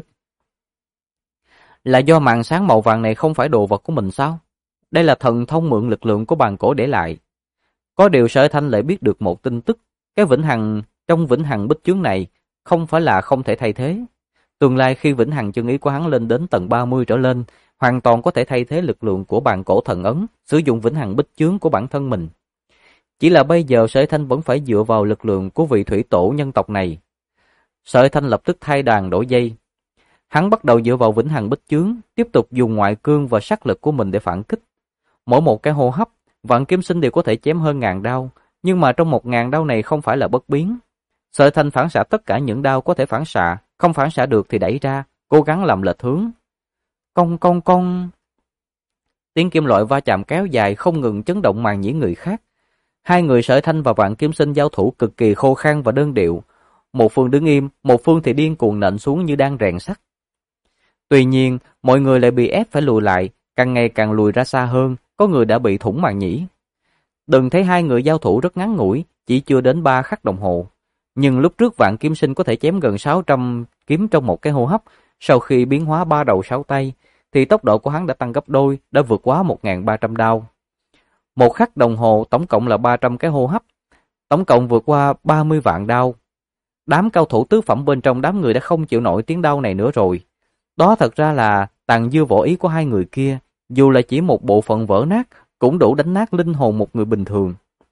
Là do màn sáng màu vàng này không phải đồ vật của mình sao? Đây là thần thông mượn lực lượng của bàn cổ để lại. Có điều Sở Hy Thanh lại biết được một tin tức, cái vĩnh hằng trong vĩnh hằng bích chướng này không phải là không thể thay thế. Tương lai khi vĩnh hằng chân ý của hắn lên đến tầng 30 trở lên, hoàn toàn có thể thay thế lực lượng của bàn cổ thần ấn, sử dụng vĩnh hằng bích chướng của bản thân mình. Chỉ là bây giờ Sở Hy Thanh vẫn phải dựa vào lực lượng của vị thủy tổ nhân tộc này. Sở Hy Thanh lập tức thay đàn đổi dây. Hắn bắt đầu dựa vào vĩnh hằng bích chướng, tiếp tục dùng ngoại cương và sát lực của mình để phản kích. Mỗi một cái hô hấp, Vạn Kiếm Sinh đều có thể chém hơn 1000 đao, nhưng mà trong 1000 đao này không phải là bất biến. Sở Hy Thanh phản xạ tất cả những đao có thể phản xạ, không phản xạ được thì đẩy ra, cố gắng làm lệch hướng. Cong cong cong. Tiếng kim loại va chạm kéo dài không ngừng chấn động màng nhĩ người khác. Hai người Sở Hy Thanh và Vạn Kiếm Sinh giao thủ cực kỳ khô khan và đơn điệu. Một phương đứng im, một phương thì điên cuồng nện xuống như đang rèn sắt. Tuy nhiên, mọi người lại bị ép phải lùi lại, càng ngày càng lùi ra xa hơn, có người đã bị thủng màng nhĩ. Đừng thấy hai người giao thủ rất ngắn ngủi, chỉ chưa đến 3 khắc đồng hồ. Nhưng lúc trước Vạn Kiếm Sinh có thể chém gần 600 kiếm trong một cái hô hấp, sau khi biến hóa 3 đầu 6 tay, thì tốc độ của hắn đã tăng gấp đôi, đã vượt quá 1300 đao. 1 khắc đồng hồ tổng cộng là 300 cái hô hấp, tổng cộng vượt qua 30 vạn đao. Đám cao thủ tứ phẩm bên trong đám người đã không chịu nổi tiếng đau này nữa rồi. Đó thật ra là tàn dư võ ý của hai người kia, dù là chỉ một bộ phận vỡ nát, cũng đủ đánh nát linh hồn một người bình thường.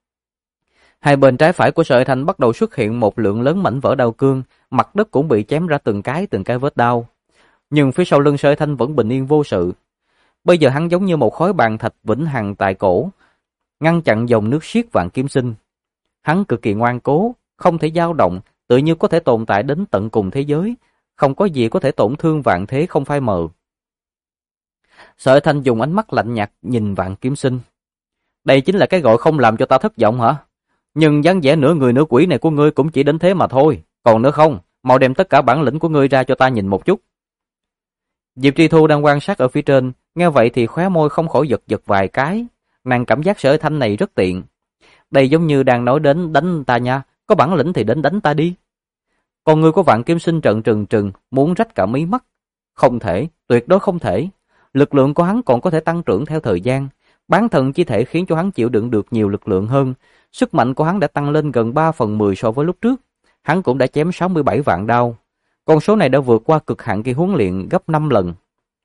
Hai bên trái phải của Sở Hy Thanh bắt đầu xuất hiện một lượng lớn mảnh vỡ đao cương, mặt đất cũng bị chém ra từng cái vết đao. Nhưng phía sau lưng Sở Hy Thanh vẫn bình yên vô sự. Bây giờ hắn giống như một khối bàn thạch vĩnh hằng tại cổ, ngăn chặn dòng nước xiết Vạn Kiếm Sinh. Hắn cực kỳ ngoan cố, không thể dao động, tự như có thể tồn tại đến tận cùng thế giới, không có gì có thể tổn thương vạn thế không phai mờ. Sở Hy Thanh dùng ánh mắt lạnh nhạt nhìn Vạn Kiếm Sinh. Đây chính là cái gọi không làm cho ta thất vọng hả? Nhưng dáng vẻ nửa người nửa quỷ này của ngươi cũng chỉ đến thế mà thôi. Còn nữa không, mau đem tất cả bản lĩnh của ngươi ra cho ta nhìn một chút. Diệp Tri Thu đang quan sát ở phía trên, nghe vậy thì khóe môi không khỏi giật giật vài cái. Nàng cảm giác Sở Hy Thanh này rất tiện. Đây giống như đang nói đến đánh ta nha, có bản lĩnh thì đến đánh ta đi. Con người của Vạn Kiếm Sinh trợn trừng trừng, muốn rách cả mí mắt. Không thể, tuyệt đối không thể. Lực lượng của hắn còn có thể tăng trưởng theo thời gian. Bán thần chi thể khiến cho hắn chịu đựng được nhiều lực lượng hơn. Sức mạnh của hắn đã tăng lên gần 3/10 so với lúc trước. Hắn cũng đã chém 67 vạn đao. Con số này đã vượt qua cực hạn khi huấn luyện gấp 5 lần.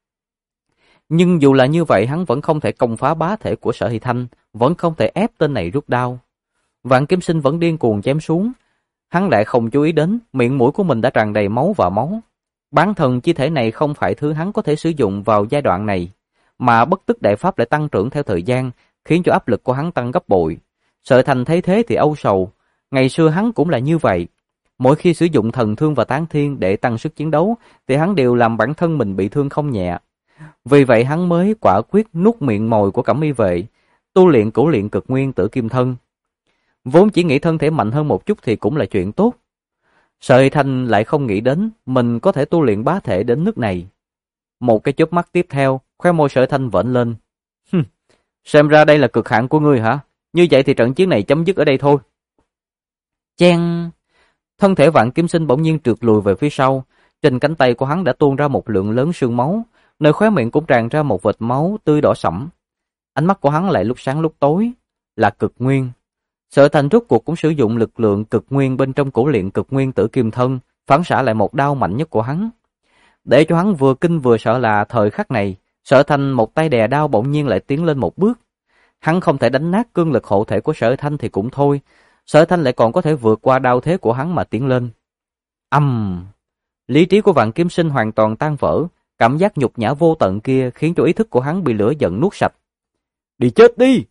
Nhưng dù là như vậy hắn vẫn không thể công phá bá thể của Sở Hy Thanh, vẫn không thể ép tên này rút đao. Vạn Kiếm Sinh vẫn điên cuồng chém xuống. Hắn lại không chú ý đến miệng mũi của mình đã tràn đầy máu và máu. Bán thần chi thể này không phải thứ hắn có thể sử dụng vào giai đoạn này, mà bất tức đại pháp lại tăng trưởng theo thời gian, khiến cho áp lực của hắn tăng gấp bội. Sở Thành thấy thế thì âu sầu. Ngày xưa hắn cũng là như vậy. Mỗi khi sử dụng thần thương và tán thiên để tăng sức chiến đấu, thì hắn đều làm bản thân mình bị thương không nhẹ. Vì vậy hắn mới quả quyết nuốt miệng mồi của Cẩm Y Vệ, tu luyện Cửu Luyện Cực Nguyên Tử Kim Thân. Vốn chỉ nghĩ thân thể mạnh hơn một chút thì cũng là chuyện tốt. Sở Thanh lại không nghĩ đến mình có thể tu luyện bá thể đến nước này. Một cái chớp mắt tiếp theo, khóe môi Sở Thanh vểnh lên. Xem ra đây là cực hạn của ngươi hả? Như vậy thì trận chiến này chấm dứt ở đây thôi. Chen! Thân thể Vạn Kiếm Sinh bỗng nhiên trượt lùi về phía sau, trên cánh tay của hắn đã tuôn ra một lượng lớn sương máu, nơi khóe miệng cũng tràn ra một vệt máu tươi đỏ sẫm. Ánh mắt của hắn lại lúc sáng lúc tối, là cực nguyên. Sở Thành rốt cuộc cũng sử dụng lực lượng cực nguyên bên trong cổ luyện cực nguyên tử kim thân, phản xạ lại một đao mạnh nhất của hắn. Để cho hắn vừa kinh vừa sợ là thời khắc này, Sở Thành một tay đè đao bỗng nhiên lại tiến lên một bước. Hắn không thể đánh nát cương lực hộ thể của Sở Thanh thì cũng thôi, Sở Thanh lại còn có thể vượt qua đao thế của hắn mà tiến lên. Lý trí của Vạn Kiếm Sinh hoàn toàn tan vỡ, cảm giác nhục nhã vô tận kia khiến cho ý thức của hắn bị lửa giận nuốt sạch. Đi chết đi!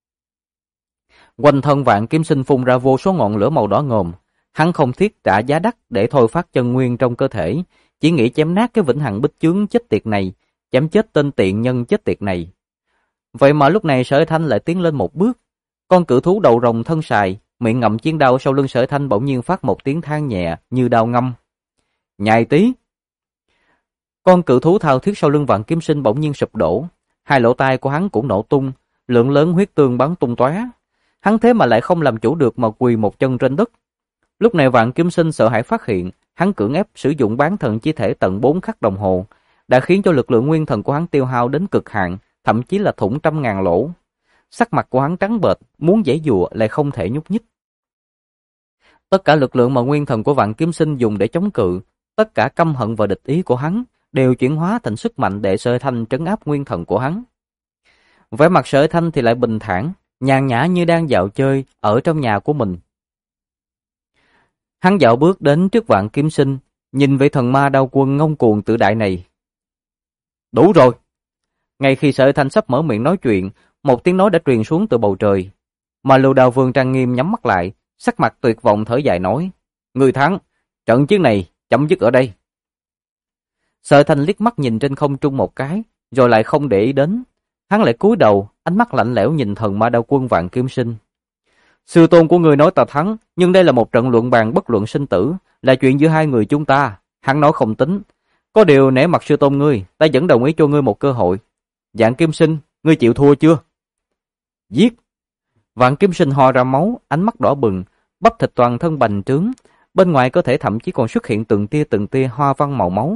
Quanh thân Vạn Kiếm Sinh phun ra vô số ngọn lửa màu đỏ ngòm, hắn không thiết trả giá đắt để thôi phát chân nguyên trong cơ thể, chỉ nghĩ chém nát cái vĩnh hằng bích chướng chết tiệt này, chém chết tên tiện nhân chết tiệt này. Vậy mà lúc này Sở Thanh lại tiến lên một bước, con cự thú đầu rồng thân sài, miệng ngậm chiến đao sau lưng Sở Thanh bỗng nhiên phát một tiếng than nhẹ như đao ngâm. Nhai tí! Con cự thú thao thiết sau lưng Vạn Kiếm Sinh bỗng nhiên sụp đổ, hai lỗ tai của hắn cũng nổ tung, lượng lớn huyết tương bắn tung tóe. Hắn thế mà lại không làm chủ được mà quỳ một chân trên đất. Lúc này Vạn Kiếm Sinh sợ hãi phát hiện, hắn cưỡng ép sử dụng bán thần chi thể tận 4 khắc đồng hồ, đã khiến cho lực lượng nguyên thần của hắn tiêu hao đến cực hạn, thậm chí là thủng trăm ngàn lỗ. Sắc mặt của hắn trắng bệch, muốn giãy giụa lại không thể nhúc nhích. Tất cả lực lượng mà nguyên thần của Vạn Kiếm Sinh dùng để chống cự, tất cả căm hận và địch ý của hắn đều chuyển hóa thành sức mạnh để Sở Thanh trấn áp nguyên thần của hắn. Vẻ mặt Sở Thanh thì lại bình thản, nhàn nhã như đang dạo chơi ở trong nhà của mình. Hắn dạo bước đến trước Vạn Kiếm Sinh, nhìn vị thần ma đao quân ngông cuồng tự đại này. Đủ rồi! Ngay khi Sở Thanh sắp mở miệng nói chuyện, một tiếng nói đã truyền xuống từ bầu trời. Mà Lưu Đao Vương trang nghiêm nhắm mắt lại, sắc mặt tuyệt vọng thở dài nói: Người thắng, trận chiến này chấm dứt ở đây. Sở Thanh liếc mắt nhìn trên không trung một cái, rồi lại không để ý đến. Hắn lại cúi đầu, ánh mắt lạnh lẽo nhìn thần ma đao quân Vạn Kiếm Sinh. Sư tôn của người nói ta thắng, nhưng đây là một trận luận bàn bất luận sinh tử, là chuyện giữa hai người chúng ta. Hắn nói không tính. Có điều nể mặt sư tôn ngươi, ta vẫn đồng ý cho ngươi một cơ hội. Vạn Kiếm Sinh, ngươi chịu thua chưa? Giết! Vạn Kiếm Sinh ho ra máu, ánh mắt đỏ bừng, bắp thịt toàn thân bành trướng, bên ngoài cơ thể thậm chí còn xuất hiện từng tia hoa văn màu máu.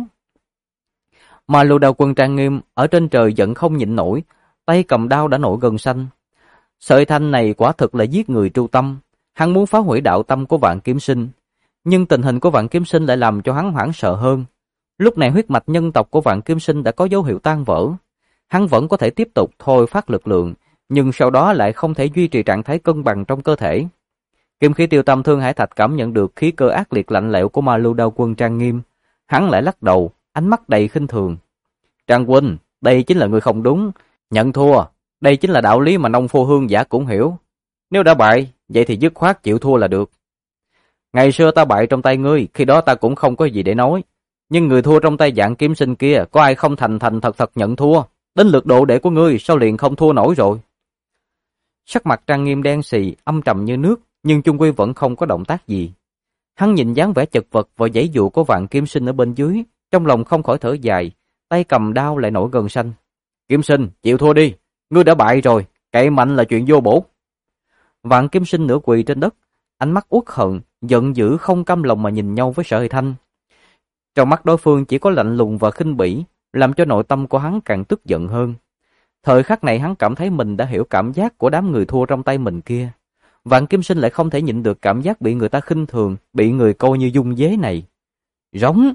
Mà Lưu Đao Quân trang nghiêm ở trên trời giận không nhịn nổi, tay cầm đao đã nổi gân xanh. Sợi thanh này quả thực là giết người tru tâm, hắn muốn phá hủy đạo tâm của Vạn Kiếm Sinh, nhưng tình hình của Vạn Kiếm Sinh lại làm cho hắn hoảng sợ hơn. Lúc này huyết mạch nhân tộc của Vạn Kiếm Sinh đã có dấu hiệu tan vỡ, hắn vẫn có thể tiếp tục thôi phát lực lượng, nhưng sau đó lại không thể duy trì trạng thái cân bằng trong cơ thể. Kim khí tiêu tâm Thương Hải Thạch cảm nhận được khí cơ ác liệt lạnh lẽo của Ma Lưu Đao Quân trang nghiêm, hắn lại lắc đầu, ánh mắt đầy khinh thường. Trang huynh, đây chính là người không đúng, nhận thua, đây chính là đạo lý mà nông phu hương giả cũng hiểu. Nếu đã bại, vậy thì dứt khoát chịu thua là được. Ngày xưa ta bại trong tay ngươi, khi đó ta cũng không có gì để nói. Nhưng người thua trong tay Vạn Kiếm Sinh kia, có ai không thành thật nhận thua? Đến lượt độ đệ của ngươi, sao liền không thua nổi rồi? Sắc mặt trang nghiêm đen xì, âm trầm như nước, nhưng chung quy vẫn không có động tác gì. Hắn nhìn dáng vẻ chật vật và giãy giụa của Vạn Kiếm Sinh ở bên dưới, trong lòng không khỏi thở dài, tay cầm đao lại nổi gân xanh. Kiếm Sinh, chịu thua đi, ngươi đã bại rồi, cậy mạnh là chuyện vô bổ. Vạn Kiếm Sinh nửa quỳ trên đất, ánh mắt uất hận, giận dữ không cam lòng mà nhìn nhau với Sở Hỷ Thanh. Trong mắt đối phương chỉ có lạnh lùng và khinh bỉ, làm cho nội tâm của hắn càng tức giận hơn. Thời khắc này hắn cảm thấy mình đã hiểu cảm giác của đám người thua trong tay mình kia. Vạn Kiếm Sinh lại không thể nhịn được cảm giác bị người ta khinh thường, bị người coi như dung dế này. Rống!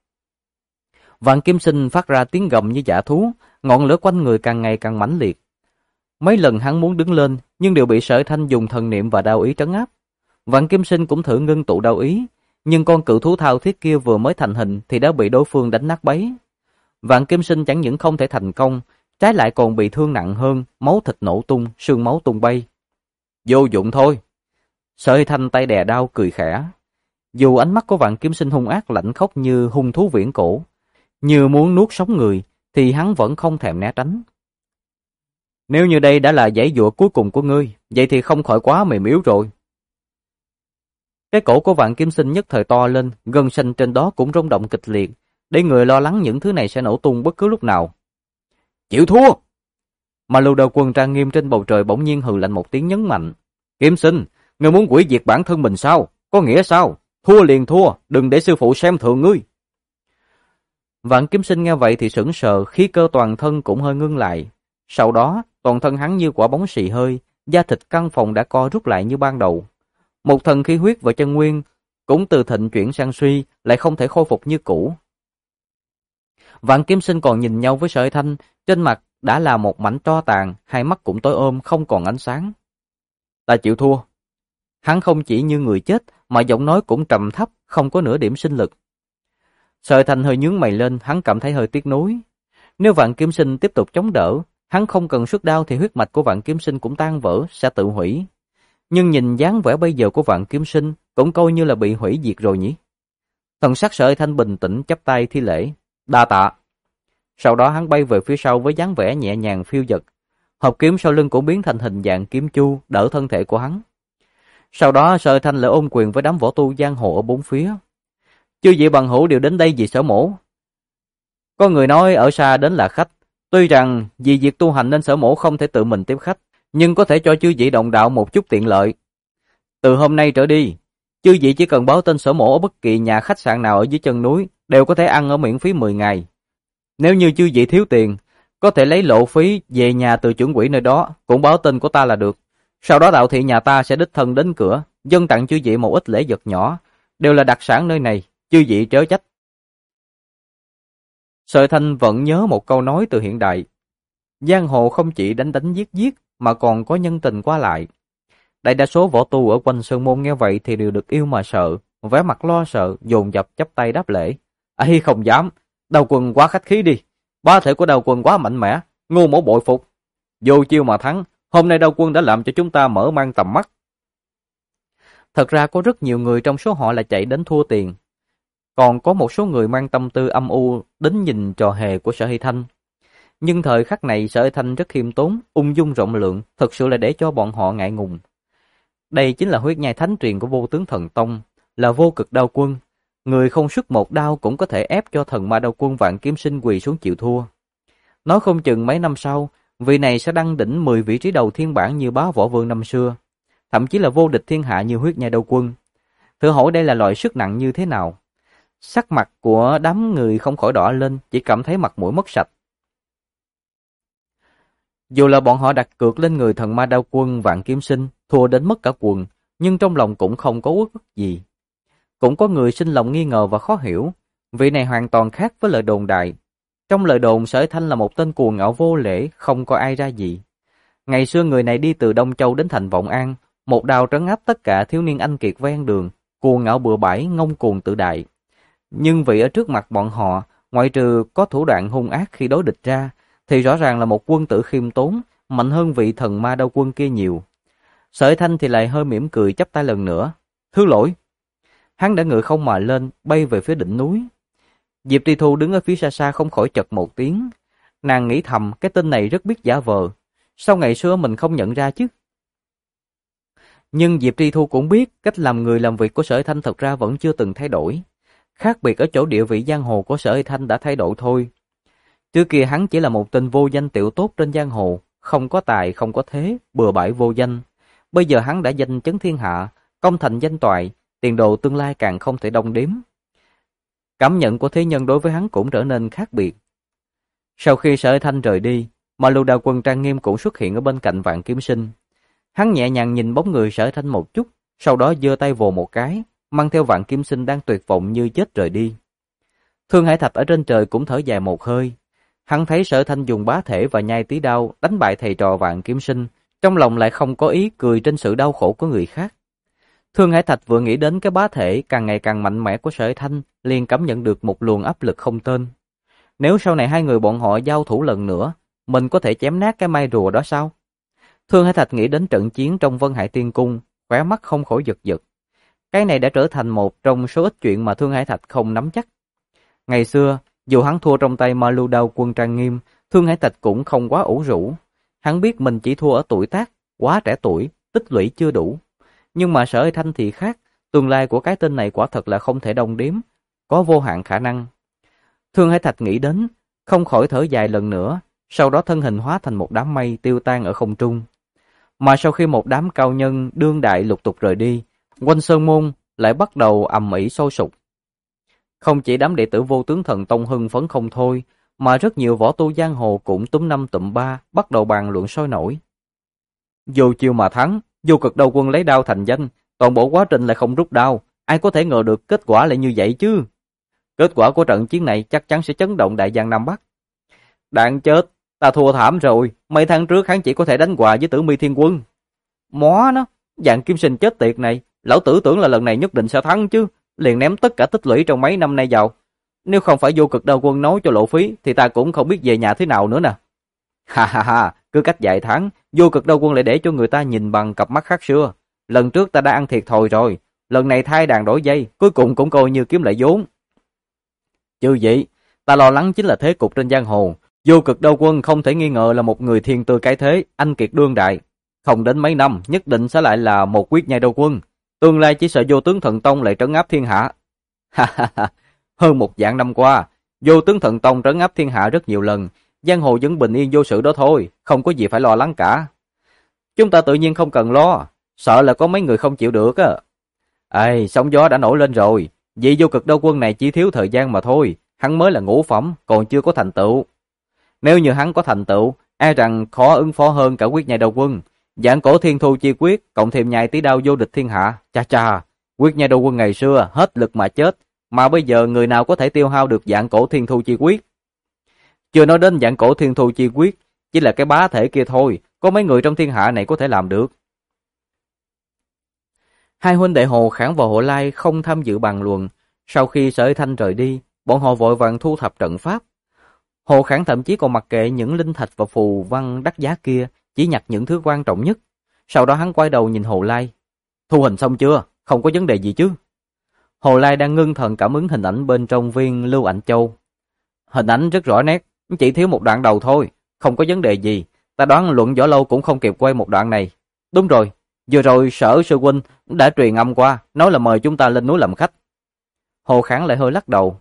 Vạn Kiếm Sinh phát ra tiếng gầm như dã thú, ngọn lửa quanh người càng ngày càng mãnh liệt. Mấy lần hắn muốn đứng lên, nhưng đều bị Sở Thanh dùng thần niệm và đao ý trấn áp. Vạn Kiếm Sinh cũng thử ngưng tụ đao ý, nhưng con cự thú thao thiết kia vừa mới thành hình thì đã bị đối phương đánh nát bấy. Vạn Kiếm Sinh chẳng những không thể thành công, trái lại còn bị thương nặng hơn, máu thịt nổ tung, xương máu tung bay. Vô dụng thôi. Sở Hỷ Thanh tay đè đao cười khẽ. Dù ánh mắt của Vạn Kiếm Sinh hung ác lạnh khốc như hung thú viễn cổ, như muốn nuốt sống người, thì hắn vẫn không thèm né tránh. Nếu như đây đã là giãy giụa cuối cùng của ngươi, vậy thì không khỏi quá mềm yếu rồi. Cái cổ của Vạn Kiếm Sinh nhất thời to lên, gân xanh trên đó cũng rung động kịch liệt, để người lo lắng những thứ này sẽ nổ tung bất cứ lúc nào. Chịu thua! Mà Lưu Đao Quân trang nghiêm trên bầu trời bỗng nhiên hừ lạnh một tiếng nhấn mạnh. Kiếm Sinh, ngươi muốn hủy diệt bản thân mình sao? Có nghĩa sao? Thua liền thua, đừng để sư phụ xem thường ngươi. Vạn Kiếm Sinh nghe vậy thì sững sờ, khí cơ toàn thân cũng hơi ngưng lại. Sau đó, toàn thân hắn như quả bóng xì hơi, da thịt căn phòng đã co rút lại như ban đầu. Một thần khí huyết và chân nguyên cũng từ thịnh chuyển sang suy, lại không thể khôi phục như cũ. Vạn Kiếm Sinh còn nhìn nhau với Sở Thanh, trên mặt đã là một mảnh tro tàn, hai mắt cũng tối ôm không còn ánh sáng. Ta chịu thua. Hắn không chỉ như người chết, mà giọng nói cũng trầm thấp, không có nửa điểm sinh lực. Sở Thanh hơi nhướng mày lên, hắn cảm thấy hơi tiếc nuối. Nếu Vạn Kiếm Sinh tiếp tục chống đỡ, hắn không cần xuất đao thì huyết mạch của Vạn Kiếm Sinh cũng tan vỡ, sẽ tự hủy. Nhưng nhìn dáng vẻ bây giờ của Vạn Kiếm Sinh, cũng coi như là bị hủy diệt rồi nhỉ. Thần sắc Sở Thanh bình tĩnh chắp tay thi lễ, đa tạ. Sau đó hắn bay về phía sau với dáng vẻ nhẹ nhàng phiêu dật. Hộp kiếm sau lưng cũng biến thành hình dạng kiếm chu, đỡ thân thể của hắn. Sau đó Sở Thanh lại ôm quyền với đám võ tu giang hồ ở bốn phía. Chư vị bằng hữu đều đến đây vì Sở Mỗ. Có người nói ở xa đến là khách. Tuy rằng vì việc tu hành nên Sở Mỗ không thể tự mình tiếp khách, nhưng có thể cho chư vị đồng đạo một chút tiện lợi. Từ hôm nay trở đi, chư vị chỉ cần báo tên Sở Mỗ ở bất kỳ nhà khách sạn nào ở dưới chân núi, đều có thể ăn ở miễn phí 10 ngày. Nếu như chư vị thiếu tiền, có thể lấy lộ phí về nhà từ trưởng quỹ nơi đó, cũng báo tên của ta là được. Sau đó đạo thị nhà ta sẽ đích thân đến cửa, dâng tặng chư vị một ít lễ vật nhỏ, đều là đặc sản nơi này, chư vị chớ trách. Sở Thanh vẫn nhớ một câu nói từ hiện đại. Giang hồ không chỉ đánh đánh giết giết, mà còn có nhân tình qua lại. Đại đa số võ tu ở quanh sơn môn nghe vậy thì đều được yêu mà sợ, vẻ mặt lo sợ, dồn dập chắp tay đáp lễ. Ấy không dám, Đao Quân quá khách khí đi. Bá thể của Đao Quân quá mạnh mẽ, Ngô Mỗ bội phục. Vô chiêu mà thắng, hôm nay Đao Quân đã làm cho chúng ta mở mang tầm mắt. Thật ra có rất nhiều người trong số họ là chạy đến thua tiền. Còn có một số người mang tâm tư âm u đến nhìn trò hề của Sở Hy Thanh. Nhưng thời khắc này Sở Hy Thanh rất khiêm tốn, ung dung rộng lượng, thật sự là để cho bọn họ ngại ngùng. Đây chính là huyết nhai thánh truyền của Vô Tướng Thần Tông, là Vô Cực Đao Quân. Người không xuất một đao cũng có thể ép cho thần ma đao quân Vạn Kiếm Sinh quỳ xuống chịu thua. Nói không chừng mấy năm sau, vị này sẽ đăng đỉnh 10 vị trí đầu thiên bảng như Bá Võ Vương năm xưa, thậm chí là vô địch thiên hạ như huyết nhai đao quân. Thử hỏi đây là loại sức nặng như thế nào? Sắc mặt của đám người không khỏi đỏ lên, chỉ cảm thấy mặt mũi mất sạch. Dù là bọn họ đặt cược lên người thần ma đao quân Vạn Kiếm Sinh, thua đến mất cả quần, nhưng trong lòng cũng không có uất ức gì. Cũng có người sinh lòng nghi ngờ và khó hiểu, vị này hoàn toàn khác với lời đồn đại. Trong lời đồn Sở Thanh là một tên cuồng ngạo vô lễ, không có ai ra gì. Ngày xưa người này đi từ Đông Châu đến thành Vọng An, một đao trấn áp tất cả thiếu niên anh kiệt ven đường, cuồng ngạo bừa bãi, ngông cuồng tự đại. Nhưng vị ở trước mặt bọn họ, ngoại trừ có thủ đoạn hung ác khi đối địch ra, thì rõ ràng là một quân tử khiêm tốn, mạnh hơn vị thần ma đao quân kia nhiều. Sở Thanh thì lại hơi mỉm cười chắp tay lần nữa. Thứ lỗi. Hắn đã ngự không mà lên, bay về phía đỉnh núi. Diệp Tri Thu đứng ở phía xa xa không khỏi chật một tiếng. Nàng nghĩ thầm cái tên này rất biết giả vờ. Sao ngày xưa mình không nhận ra chứ? Nhưng Diệp Tri Thu cũng biết cách làm người làm việc của Sở Thanh thật ra vẫn chưa từng thay đổi. Khác biệt ở chỗ địa vị giang hồ của Sở Thanh đã thay đổi thôi. Trước kia hắn chỉ là một tên vô danh tiểu tốt trên giang hồ, không có tài, không có thế, bừa bãi vô danh. Bây giờ hắn đã danh chấn thiên hạ, công thành danh toại, tiền đồ tương lai càng không thể đong đếm. Cảm nhận của thế nhân đối với hắn cũng trở nên khác biệt. Sau khi Sở Thanh rời đi, mà Lưu Đao Quân trang nghiêm cũng xuất hiện ở bên cạnh Vạn Kiếm Sinh. Hắn nhẹ nhàng nhìn bóng người Sở Thanh một chút, sau đó giơ tay vồ một cái, mang theo Vạn Kiếm Sinh đang tuyệt vọng như chết rời đi. Thương Hải Thạch ở trên trời cũng thở dài một hơi. Hắn thấy Sở Thanh dùng bá thể và nhai tí đao đánh bại thầy trò Vạn Kiếm Sinh, trong lòng lại không có ý cười trên sự đau khổ của người khác. Thương Hải Thạch vừa nghĩ đến cái bá thể càng ngày càng mạnh mẽ của Sở Thanh, liền cảm nhận được một luồng áp lực không tên. Nếu sau này hai người bọn họ giao thủ lần nữa, mình có thể chém nát cái mai rùa đó sao? Thương Hải Thạch nghĩ đến trận chiến trong Vân Hải Tiên Cung, khóe mắt không khỏi giật giật. Cái này đã trở thành một trong số ít chuyện mà Thương Hải Thạch không nắm chắc. Ngày xưa, dù hắn thua trong tay Ma Lưu Đao Quân trang nghiêm, Thương Hải Thạch cũng không quá ủ rũ. Hắn biết mình chỉ thua ở tuổi tác, quá trẻ tuổi, tích lũy chưa đủ. Nhưng mà Sở Thanh thì khác, tương lai của cái tên này quả thật là không thể đong đếm, có vô hạn khả năng. Thương Hải Thạch nghĩ đến, không khỏi thở dài lần nữa, sau đó thân hình hóa thành một đám mây tiêu tan ở không trung. Mà sau khi một đám cao nhân đương đại lục tục rời đi, quanh sơn môn lại bắt đầu ầm ĩ sôi sục. Không chỉ đám đệ tử Vô Tướng Thần Tông hưng phấn không thôi, mà rất nhiều võ tu giang hồ cũng túm năm tụm ba, bắt đầu bàn luận sôi nổi. Vô chiêu mà thắng, Vô Cực Đao Quân lấy đao thành danh, toàn bộ quá trình lại không rút đao, ai có thể ngờ được kết quả lại như vậy chứ? Kết quả của trận chiến này chắc chắn sẽ chấn động đại giang Nam Bắc. Đáng chết, ta thua thảm rồi, mấy tháng trước hắn chỉ có thể đánh hòa với Tử Mi Thiên Quân. Mó nó, Dạng Kim Sinh chết tiệt này, lão tử tưởng là lần này nhất định sẽ thắng chứ, liền ném tất cả tích lũy trong mấy năm nay vào. Nếu không phải Vô Cực Đao Quân nói cho lộ phí thì ta cũng không biết về nhà thế nào nữa nè. Ha ha ha, cứ cách vài tháng, Vô Cực Đao Quân lại để cho người ta nhìn bằng cặp mắt khác xưa. Lần trước ta đã ăn thiệt thòi rồi, lần này thay đàn đổi dây, cuối cùng cũng coi như kiếm lại vốn. Chứ vậy, ta lo lắng chính là thế cục trên giang hồ. Vô Cực Đao Quân không thể nghi ngờ là một người thiên tư cái thế, anh kiệt đương đại. Không đến mấy năm, nhất định sẽ lại là một quyết nhai đao quân. Tương lai chỉ sợ Vô Tướng Thần Tông lại trấn áp thiên hạ. Ha ha ha, hơn một vạn năm qua, Vô Tướng Thần Tông trấn áp thiên hạ rất nhiều lần, giang hồ vẫn bình yên vô sự đó thôi, không có gì phải lo lắng cả. Chúng ta tự nhiên không cần lo, sợ là có mấy người không chịu được á. Ê, sóng gió đã nổi lên rồi, vị Vô Cực Đao Quân này chỉ thiếu thời gian mà thôi, hắn mới là ngũ phẩm, còn chưa có thành tựu. Nếu như hắn có thành tựu, e rằng khó ứng phó hơn cả quyết nhai đao quân. Vạn cổ thiên thu chi quyết, cộng thêm nhai tí đao vô địch thiên hạ. Cha cha, quyết nhai đao quân ngày xưa hết lực mà chết, mà bây giờ người nào có thể tiêu hao được vạn cổ thiên thu chi quyết? Chưa nói đến vạn cổ thiên thu chi quyết, chỉ là cái bá thể kia thôi, có mấy người trong thiên hạ này có thể làm được. Hai huynh đệ Hồ Khảng và Hồ Lai không tham dự bàn luận. Sau khi Sở Thanh rời đi, bọn họ vội vàng thu thập trận pháp. Hồ Khảng thậm chí còn mặc kệ những linh thạch và phù văn đắt giá kia, chỉ nhặt những thứ quan trọng nhất. Sau đó hắn quay đầu nhìn Hồ Lai. Thu hình xong chưa? Không có vấn đề gì chứ? Hồ Lai đang ngưng thần cảm ứng hình ảnh bên trong viên lưu ảnh châu. Hình ảnh rất rõ nét, chỉ thiếu một đoạn đầu thôi, không có vấn đề gì. Ta đoán Luận Võ Lâu cũng không kịp quay một đoạn này. Đúng rồi, vừa rồi Sở sư huynh đã truyền âm qua, nói là mời chúng ta lên núi làm khách. Hồ Khảng lại hơi lắc đầu.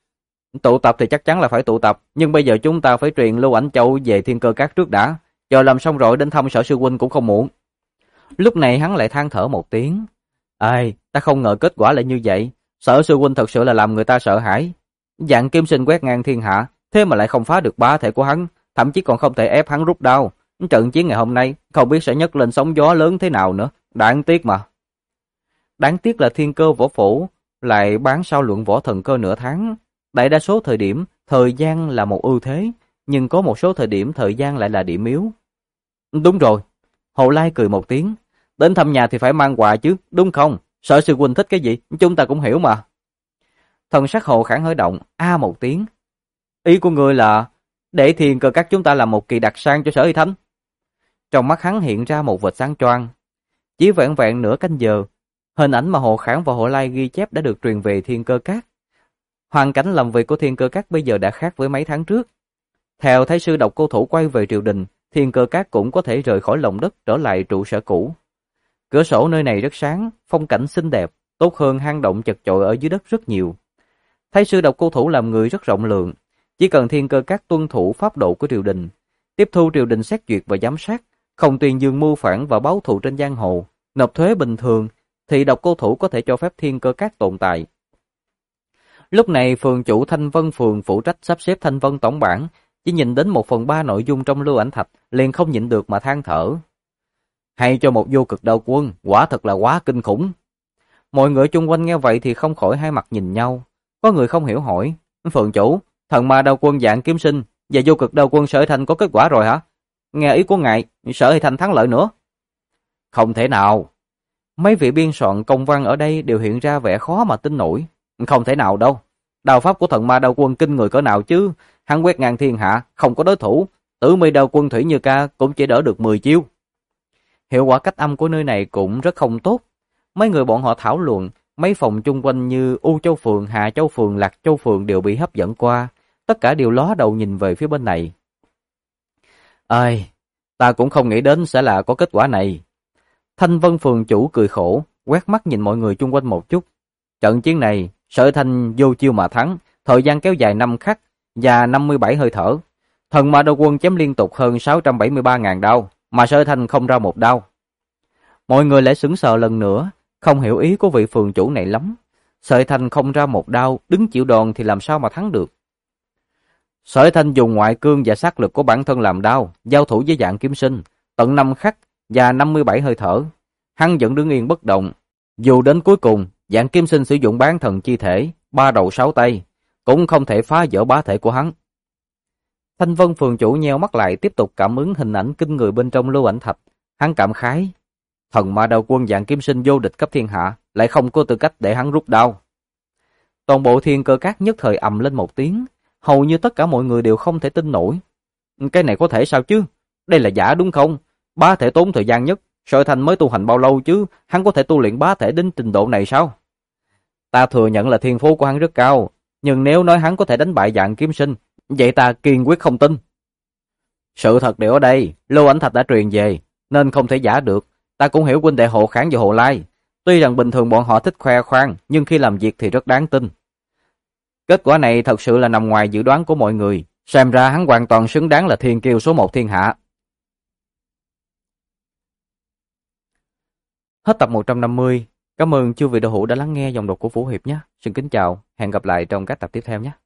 Tụ tập thì chắc chắn là phải tụ tập, nhưng bây giờ chúng ta phải truyền Lưu Ảnh Châu về Thiên Cơ Các trước đã, chờ làm xong rồi đến thăm Sở sư huynh cũng không muộn. Lúc này hắn lại than thở một tiếng. Ai, ta không ngờ kết quả lại như vậy, Sở sư huynh thật sự là làm người ta sợ hãi. Dạng Kim Sinh quét ngang thiên hạ, thế mà lại không phá được bá thể của hắn, thậm chí còn không thể ép hắn rút đao. Trận chiến ngày hôm nay không biết sẽ nhấc lên sóng gió lớn thế nào nữa, đáng tiếc mà. Đáng tiếc là Thiên Cơ Võ Phủ lại bán sau Luận Võ Thần Cơ nửa tháng. Đại đa số thời điểm, thời gian là một ưu thế, nhưng có một số thời điểm thời gian lại là điểm yếu. Đúng rồi, Hồ Lai cười một tiếng. Đến thăm nhà thì phải mang quà chứ, đúng không? Sở sư huynh thích cái gì, chúng ta cũng hiểu mà. Thần sắc Hồ Khảng hơi động, a một tiếng. Ý của ngươi là để Thiên Cơ Các chúng ta làm một kỳ đặc sang cho Sở Y Thánh. Trong mắt hắn hiện ra một vệt sáng choang. Chỉ vẹn vẹn nửa canh giờ, hình ảnh mà Hồ Khảng và Hồ Lai ghi chép đã được truyền về Thiên Cơ Các. Hoàn cảnh làm việc của Thiên Cơ Các bây giờ đã khác với mấy tháng trước. Theo Thái sư Độc Cô Thủ quay về triều đình, Thiên Cơ Các cũng có thể rời khỏi lòng đất trở lại trụ sở cũ. Cửa sổ nơi này rất sáng, phong cảnh xinh đẹp, tốt hơn hang động chật chội ở dưới đất rất nhiều. Thái sư Độc Cô Thủ làm người rất rộng lượng, chỉ cần Thiên Cơ Các tuân thủ pháp độ của triều đình, tiếp thu triều đình xét duyệt và giám sát, không tuyên dương mưu phản và báo thù trên giang hồ, nộp thuế bình thường, thì Độc Cô Thủ có thể cho phép Thiên Cơ Các tồn tại. Lúc này phường chủ Thanh Vân phường phụ trách sắp xếp Thanh Vân tổng bản, chỉ nhìn đến 1/3 nội dung trong lưu ảnh thạch, liền không nhịn được mà than thở. Hay cho một Vô Cực Đao Quân, quả thật là quá kinh khủng. Mọi người chung quanh nghe vậy thì không khỏi hai mặt nhìn nhau. Có người không hiểu hỏi, phường chủ, thần ma đao quân Dạng Kiếm Sinh và Vô Cực Đao Quân Sở Hy Thanh có kết quả rồi hả? Nghe ý của ngài, Sở Hy Thanh thắng lợi nữa. Không thể nào. Mấy vị biên soạn công văn ở đây đều hiện ra vẻ khó mà tin nổi. Không thể nào đâu. Đao pháp của thần ma đao quân kinh người cỡ nào chứ? Hắn quét ngang thiên hạ, không có đối thủ. Tử Mi đao quân Thủy Như Ca cũng chỉ đỡ được 10 chiêu. Hiệu quả cách âm của nơi này cũng rất không tốt. Mấy người bọn họ thảo luận, mấy phòng chung quanh như U Châu Phường, Hạ Châu Phường, Lạc Châu Phường đều bị hấp dẫn qua. Tất cả đều ló đầu nhìn về phía bên này. Ơi, ta cũng không nghĩ đến sẽ là có kết quả này. Thanh Vân Phường chủ cười khổ, quét mắt nhìn mọi người chung quanh một chút. Trận chiến này, Sở Thanh vô chiêu mà thắng, thời gian kéo dài 5 khắc và 57 hơi thở. Thần Ma Đao Quân chém liên tục hơn 673.000 đao, mà Sở Thanh không ra một đao. Mọi người lại sững sờ lần nữa, không hiểu ý của vị phường chủ này lắm. Sở Thanh không ra một đao, đứng chịu đòn thì làm sao mà thắng được. Sở Thanh dùng ngoại cương và sát lực của bản thân làm đao, giao thủ với Dạng Kim Sinh, tận 5 khắc và 57 hơi thở. Hắn vẫn đứng yên bất động. Dù đến cuối cùng, Dạng Kim Sinh sử dụng bán thần chi thể, 3 đầu 6 tay, cũng không thể phá vỡ bá thể của hắn. Thanh Vân phường chủ nheo mắt lại tiếp tục cảm ứng hình ảnh kinh người bên trong lưu ảnh thạch. Hắn cảm khái, thần Ma Đao Quân Dạng Kim Sinh vô địch cấp thiên hạ, lại không có tư cách để hắn rút đao. Toàn bộ thiên cơ các nhất thời ầm lên một tiếng, hầu như tất cả mọi người đều không thể tin nổi. Cái này có thể sao chứ? Đây là giả đúng không? Bá thể tốn thời gian nhất, Sở Thanh mới tu hành bao lâu chứ, hắn có thể tu luyện bá thể đến trình độ này sao? Ta thừa nhận là thiên phú của hắn rất cao, nhưng nếu nói hắn có thể đánh bại Dạng Kim Sinh, vậy ta kiên quyết không tin. Sự thật đều ở đây, lưu ảnh thạch đã truyền về, nên không thể giả được. Ta cũng hiểu huynh đệ Hộ Kháng và Hộ Lai. Tuy rằng bình thường bọn họ thích khoe khoang, nhưng khi làm việc thì rất đáng tin. Kết quả này thật sự là nằm ngoài dự đoán của mọi người. Xem ra hắn hoàn toàn xứng đáng là thiên kiêu số 1 thiên hạ. Hết tập 150. Cảm ơn chư vị đạo hữu đã lắng nghe dòng đọc của Vũ Hiệp nhé. Xin kính chào, hẹn gặp lại trong các tập tiếp theo nhé.